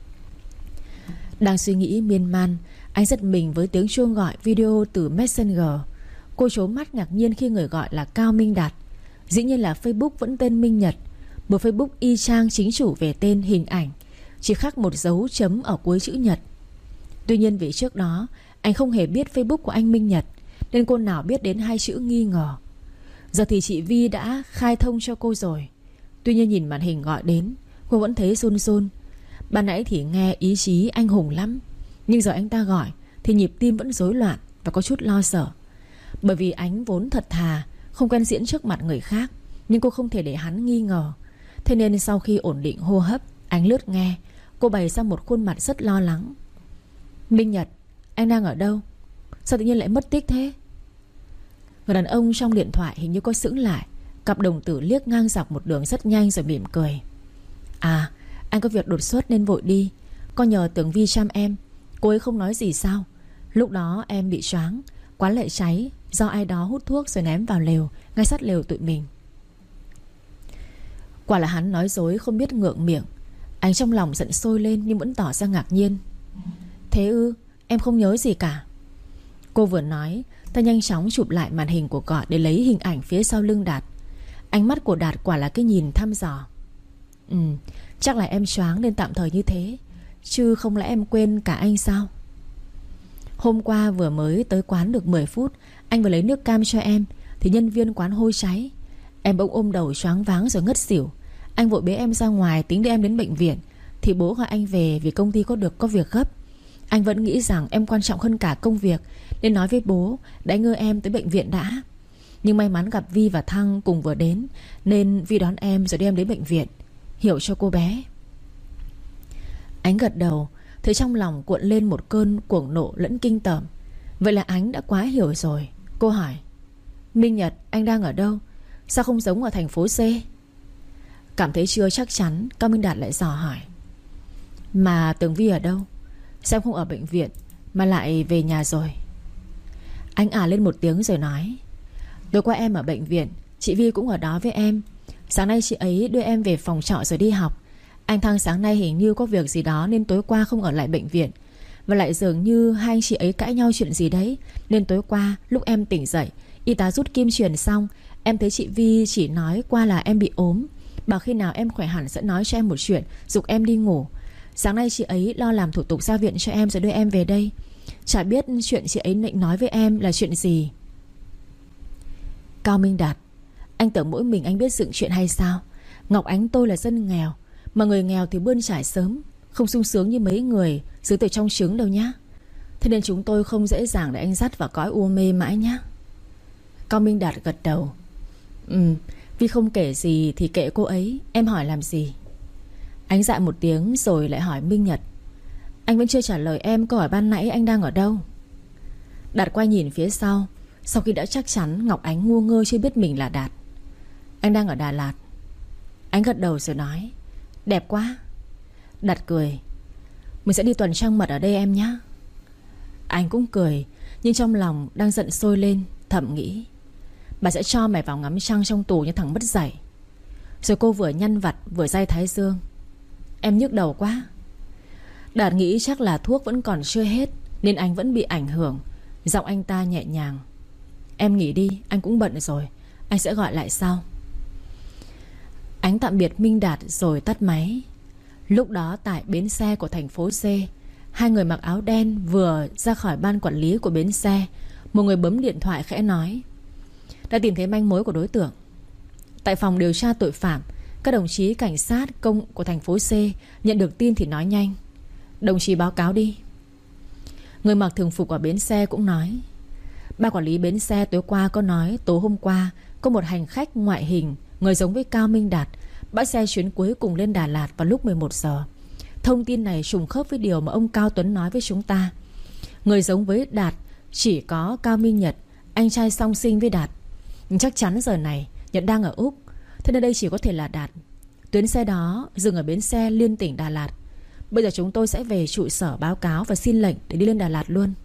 Đang suy nghĩ miên man, anh giật mình với tiếng chuông gọi video từ Messenger. Cô trố mắt ngạc nhiên khi người gọi là Cao Minh Đạt. Dĩ nhiên là Facebook vẫn tên Minh Nhật, một Facebook y chang chính chủ về tên hình ảnh, chỉ khác một dấu chấm ở cuối chữ Nhật. Tuy nhiên vì trước đó anh không hề biết Facebook của anh Minh Nhật, nên cô nào biết đến hai chữ nghi ngờ. Giờ thì chị Vi đã khai thông cho cô rồi. Tuy nhiên nhìn màn hình gọi đến, cô vẫn thấy run run. Ban nãy thì nghe ý chí anh hùng lắm, nhưng giờ anh ta gọi thì nhịp tim vẫn rối loạn và có chút lo sợ. Bởi vì anh vốn thật thà, không quen diễn trước mặt người khác, nhưng cô không thể để hắn nghi ngờ. Thế nên sau khi ổn định hô hấp, anh lướt nghe. Cô bày ra một khuôn mặt rất lo lắng. Minh Nhật, anh đang ở đâu? Sao tự nhiên lại mất tích thế? Người đàn ông trong điện thoại hình như có sững lại. Cặp đồng tử liếc ngang dọc một đường rất nhanh rồi mỉm cười. À, anh có việc đột xuất nên vội đi. Con nhờ Tường Vi chăm em. Cô ấy không nói gì sao? Lúc đó em bị choáng, quán lại cháy do ai đó hút thuốc rồi ném vào lều, ngay sát lều tụi mình. Quả là hắn nói dối không biết ngượng miệng. Anh trong lòng giận sôi lên nhưng vẫn tỏ ra ngạc nhiên. Thế ư, em không nhớ gì cả. Cô vừa nói, ta nhanh chóng chụp lại màn hình của gọi để lấy hình ảnh phía sau lưng Đạt. Ánh mắt của Đạt quả là cái nhìn thăm dò. Ừ, chắc là em choáng nên tạm thời như thế, chứ không lẽ em quên cả anh sao? Hôm qua vừa mới tới quán được mười phút, anh vừa lấy nước cam cho em thì nhân viên quán hôi cháy. Em bỗng ôm đầu choáng váng rồi ngất xỉu. Anh vội bế em ra ngoài tính đưa em đến bệnh viện, thì bố gọi anh về vì công ty có được có việc gấp. Anh vẫn nghĩ rằng em quan trọng hơn cả công việc, nên nói với bố để đưa em tới bệnh viện đã. Nhưng may mắn gặp Vi và Thăng cùng vừa đến, nên Vi đón em rồi đưa em đến bệnh viện. Hiểu cho cô bé. Anh gật đầu. Thế trong lòng cuộn lên một cơn cuồng nộ lẫn kinh tởm. Vậy là Ánh đã quá hiểu rồi. Cô hỏi: Minh Nhật, anh đang ở đâu? Sao không giống ở thành phố C? Cảm thấy chưa chắc chắn, Cao Minh Đạt lại dò hỏi: Mà Tường Vi ở đâu? Sao không ở bệnh viện mà lại về nhà rồi? Anh à lên một tiếng rồi nói: Tối qua em ở bệnh viện, chị Vi cũng ở đó với em. Sáng nay chị ấy đưa em về phòng trọ rồi đi học. Anh Thăng sáng nay hình như có việc gì đó nên tối qua không ở lại bệnh viện. Và lại dường như hai anh chị ấy cãi nhau chuyện gì đấy, nên tối qua lúc em tỉnh dậy, y tá rút kim truyền xong, em thấy chị Vi chỉ nói qua là em bị ốm, bảo khi nào em khỏe hẳn sẽ nói cho em một chuyện, giục em đi ngủ. Sáng nay chị ấy lo làm thủ tục ra viện cho em rồi đưa em về đây. Chả biết chuyện chị ấy định nói với em là chuyện gì. Cao Minh Đạt: Anh tưởng mỗi mình anh biết dựng chuyện hay sao? Ngọc Ánh tôi là dân nghèo, mà người nghèo thì bươn trải sớm, không sung sướng như mấy người dưới từ trong trứng đâu nhá. Thế nên chúng tôi không dễ dàng để anh dắt vào cõi u mê mãi nhá. Cao Minh Đạt gật đầu: Ừ, vì không kể gì thì kệ cô ấy, em hỏi làm gì? Ánh dạ một tiếng rồi lại hỏi Minh Nhật: Anh vẫn chưa trả lời em câu hỏi ban nãy anh đang ở đâu? Đạt quay nhìn phía sau. Sau khi đã chắc chắn Ngọc Ánh ngu ngơ chưa biết mình là Đạt. Anh đang ở Đà Lạt. Ánh gật đầu rồi nói: Đẹp quá. Đạt cười: Mình sẽ đi tuần trăng mật ở đây em nhé. Anh cũng cười, nhưng trong lòng đang giận sôi lên, thầm nghĩ: Bà sẽ cho mày vào ngắm trăng trong tù như thằng mất dạy. Rồi cô vừa nhăn vặt vừa day thái dương: Em nhức đầu quá. Đạt nghĩ chắc là thuốc vẫn còn chưa hết nên anh vẫn bị ảnh hưởng. Giọng anh ta nhẹ nhàng: Em nghỉ đi, anh cũng bận rồi, anh sẽ gọi lại sau. Ánh tạm biệt Minh Đạt rồi tắt máy. Lúc đó tại bến xe của thành phố C, hai người mặc áo đen vừa ra khỏi ban quản lý của bến xe. Một người bấm điện thoại khẽ nói: Đã tìm thấy manh mối của đối tượng. Tại phòng điều tra tội phạm, các đồng chí cảnh sát công của thành phố C nhận được tin thì nói nhanh. Đồng chí báo cáo đi. Người mặc thường phục ở bến xe cũng nói: Ban quản lý bến xe tối qua có nói tối hôm qua có một hành khách ngoại hình người giống với Cao Minh Đạt bắt xe chuyến cuối cùng lên Đà Lạt vào lúc mười một giờ. Thông tin này trùng khớp với điều mà ông Cao Tuấn nói với chúng ta. Người giống với Đạt chỉ có Cao Minh Nhật, anh trai song sinh với Đạt. Nhưng chắc chắn giờ này Nhật đang ở Úc, thế nên đây chỉ có thể là Đạt. Tuyến xe đó dừng ở bến xe liên tỉnh Đà Lạt. Bây giờ chúng tôi sẽ về trụ sở báo cáo và xin lệnh để đi lên Đà Lạt luôn.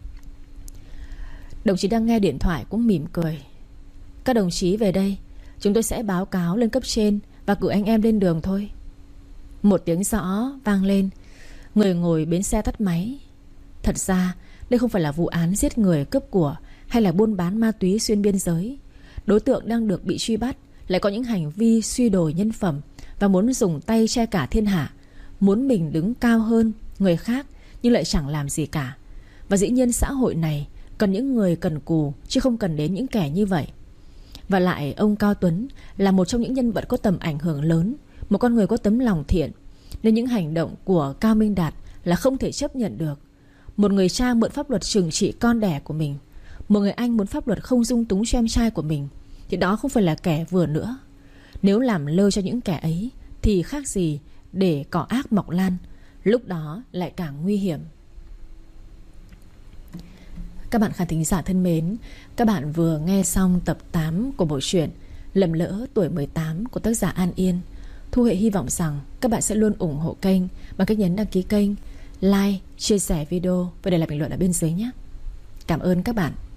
Đồng chí đang nghe điện thoại cũng mỉm cười: Các đồng chí về đây, chúng tôi sẽ báo cáo lên cấp trên và cử anh em lên đường thôi. Một tiếng rõ vang lên. Người ngồi bến xe tắt máy. Thật ra đây không phải là vụ án giết người cướp của hay là buôn bán ma túy xuyên biên giới. Đối tượng đang được bị truy bắt lại có những hành vi suy đồi nhân phẩm và muốn dùng tay che cả thiên hạ, muốn mình đứng cao hơn người khác nhưng lại chẳng làm gì cả. Và dĩ nhiên xã hội này cần những người cần cù, chứ không cần đến những kẻ như vậy. Và lại ông Cao Tuấn là một trong những nhân vật có tầm ảnh hưởng lớn, một con người có tấm lòng thiện, nên những hành động của Cao Minh Đạt là không thể chấp nhận được. Một người cha mượn pháp luật trừng trị con đẻ của mình, một người anh muốn pháp luật không dung túng cho em trai của mình, thì đó không phải là kẻ vừa nữa. Nếu làm lơ cho những kẻ ấy thì khác gì để cỏ ác mọc lan, lúc đó lại càng nguy hiểm. Các bạn khán thính giả thân mến, các bạn vừa nghe xong tập tám của bộ truyện Lầm Lỡ Tuổi mười tám của tác giả An Yên. Thu Hệ hy vọng rằng các bạn sẽ luôn ủng hộ kênh bằng cách nhấn đăng ký kênh, like, chia sẻ video và để lại bình luận ở bên dưới nhé. Cảm ơn các bạn.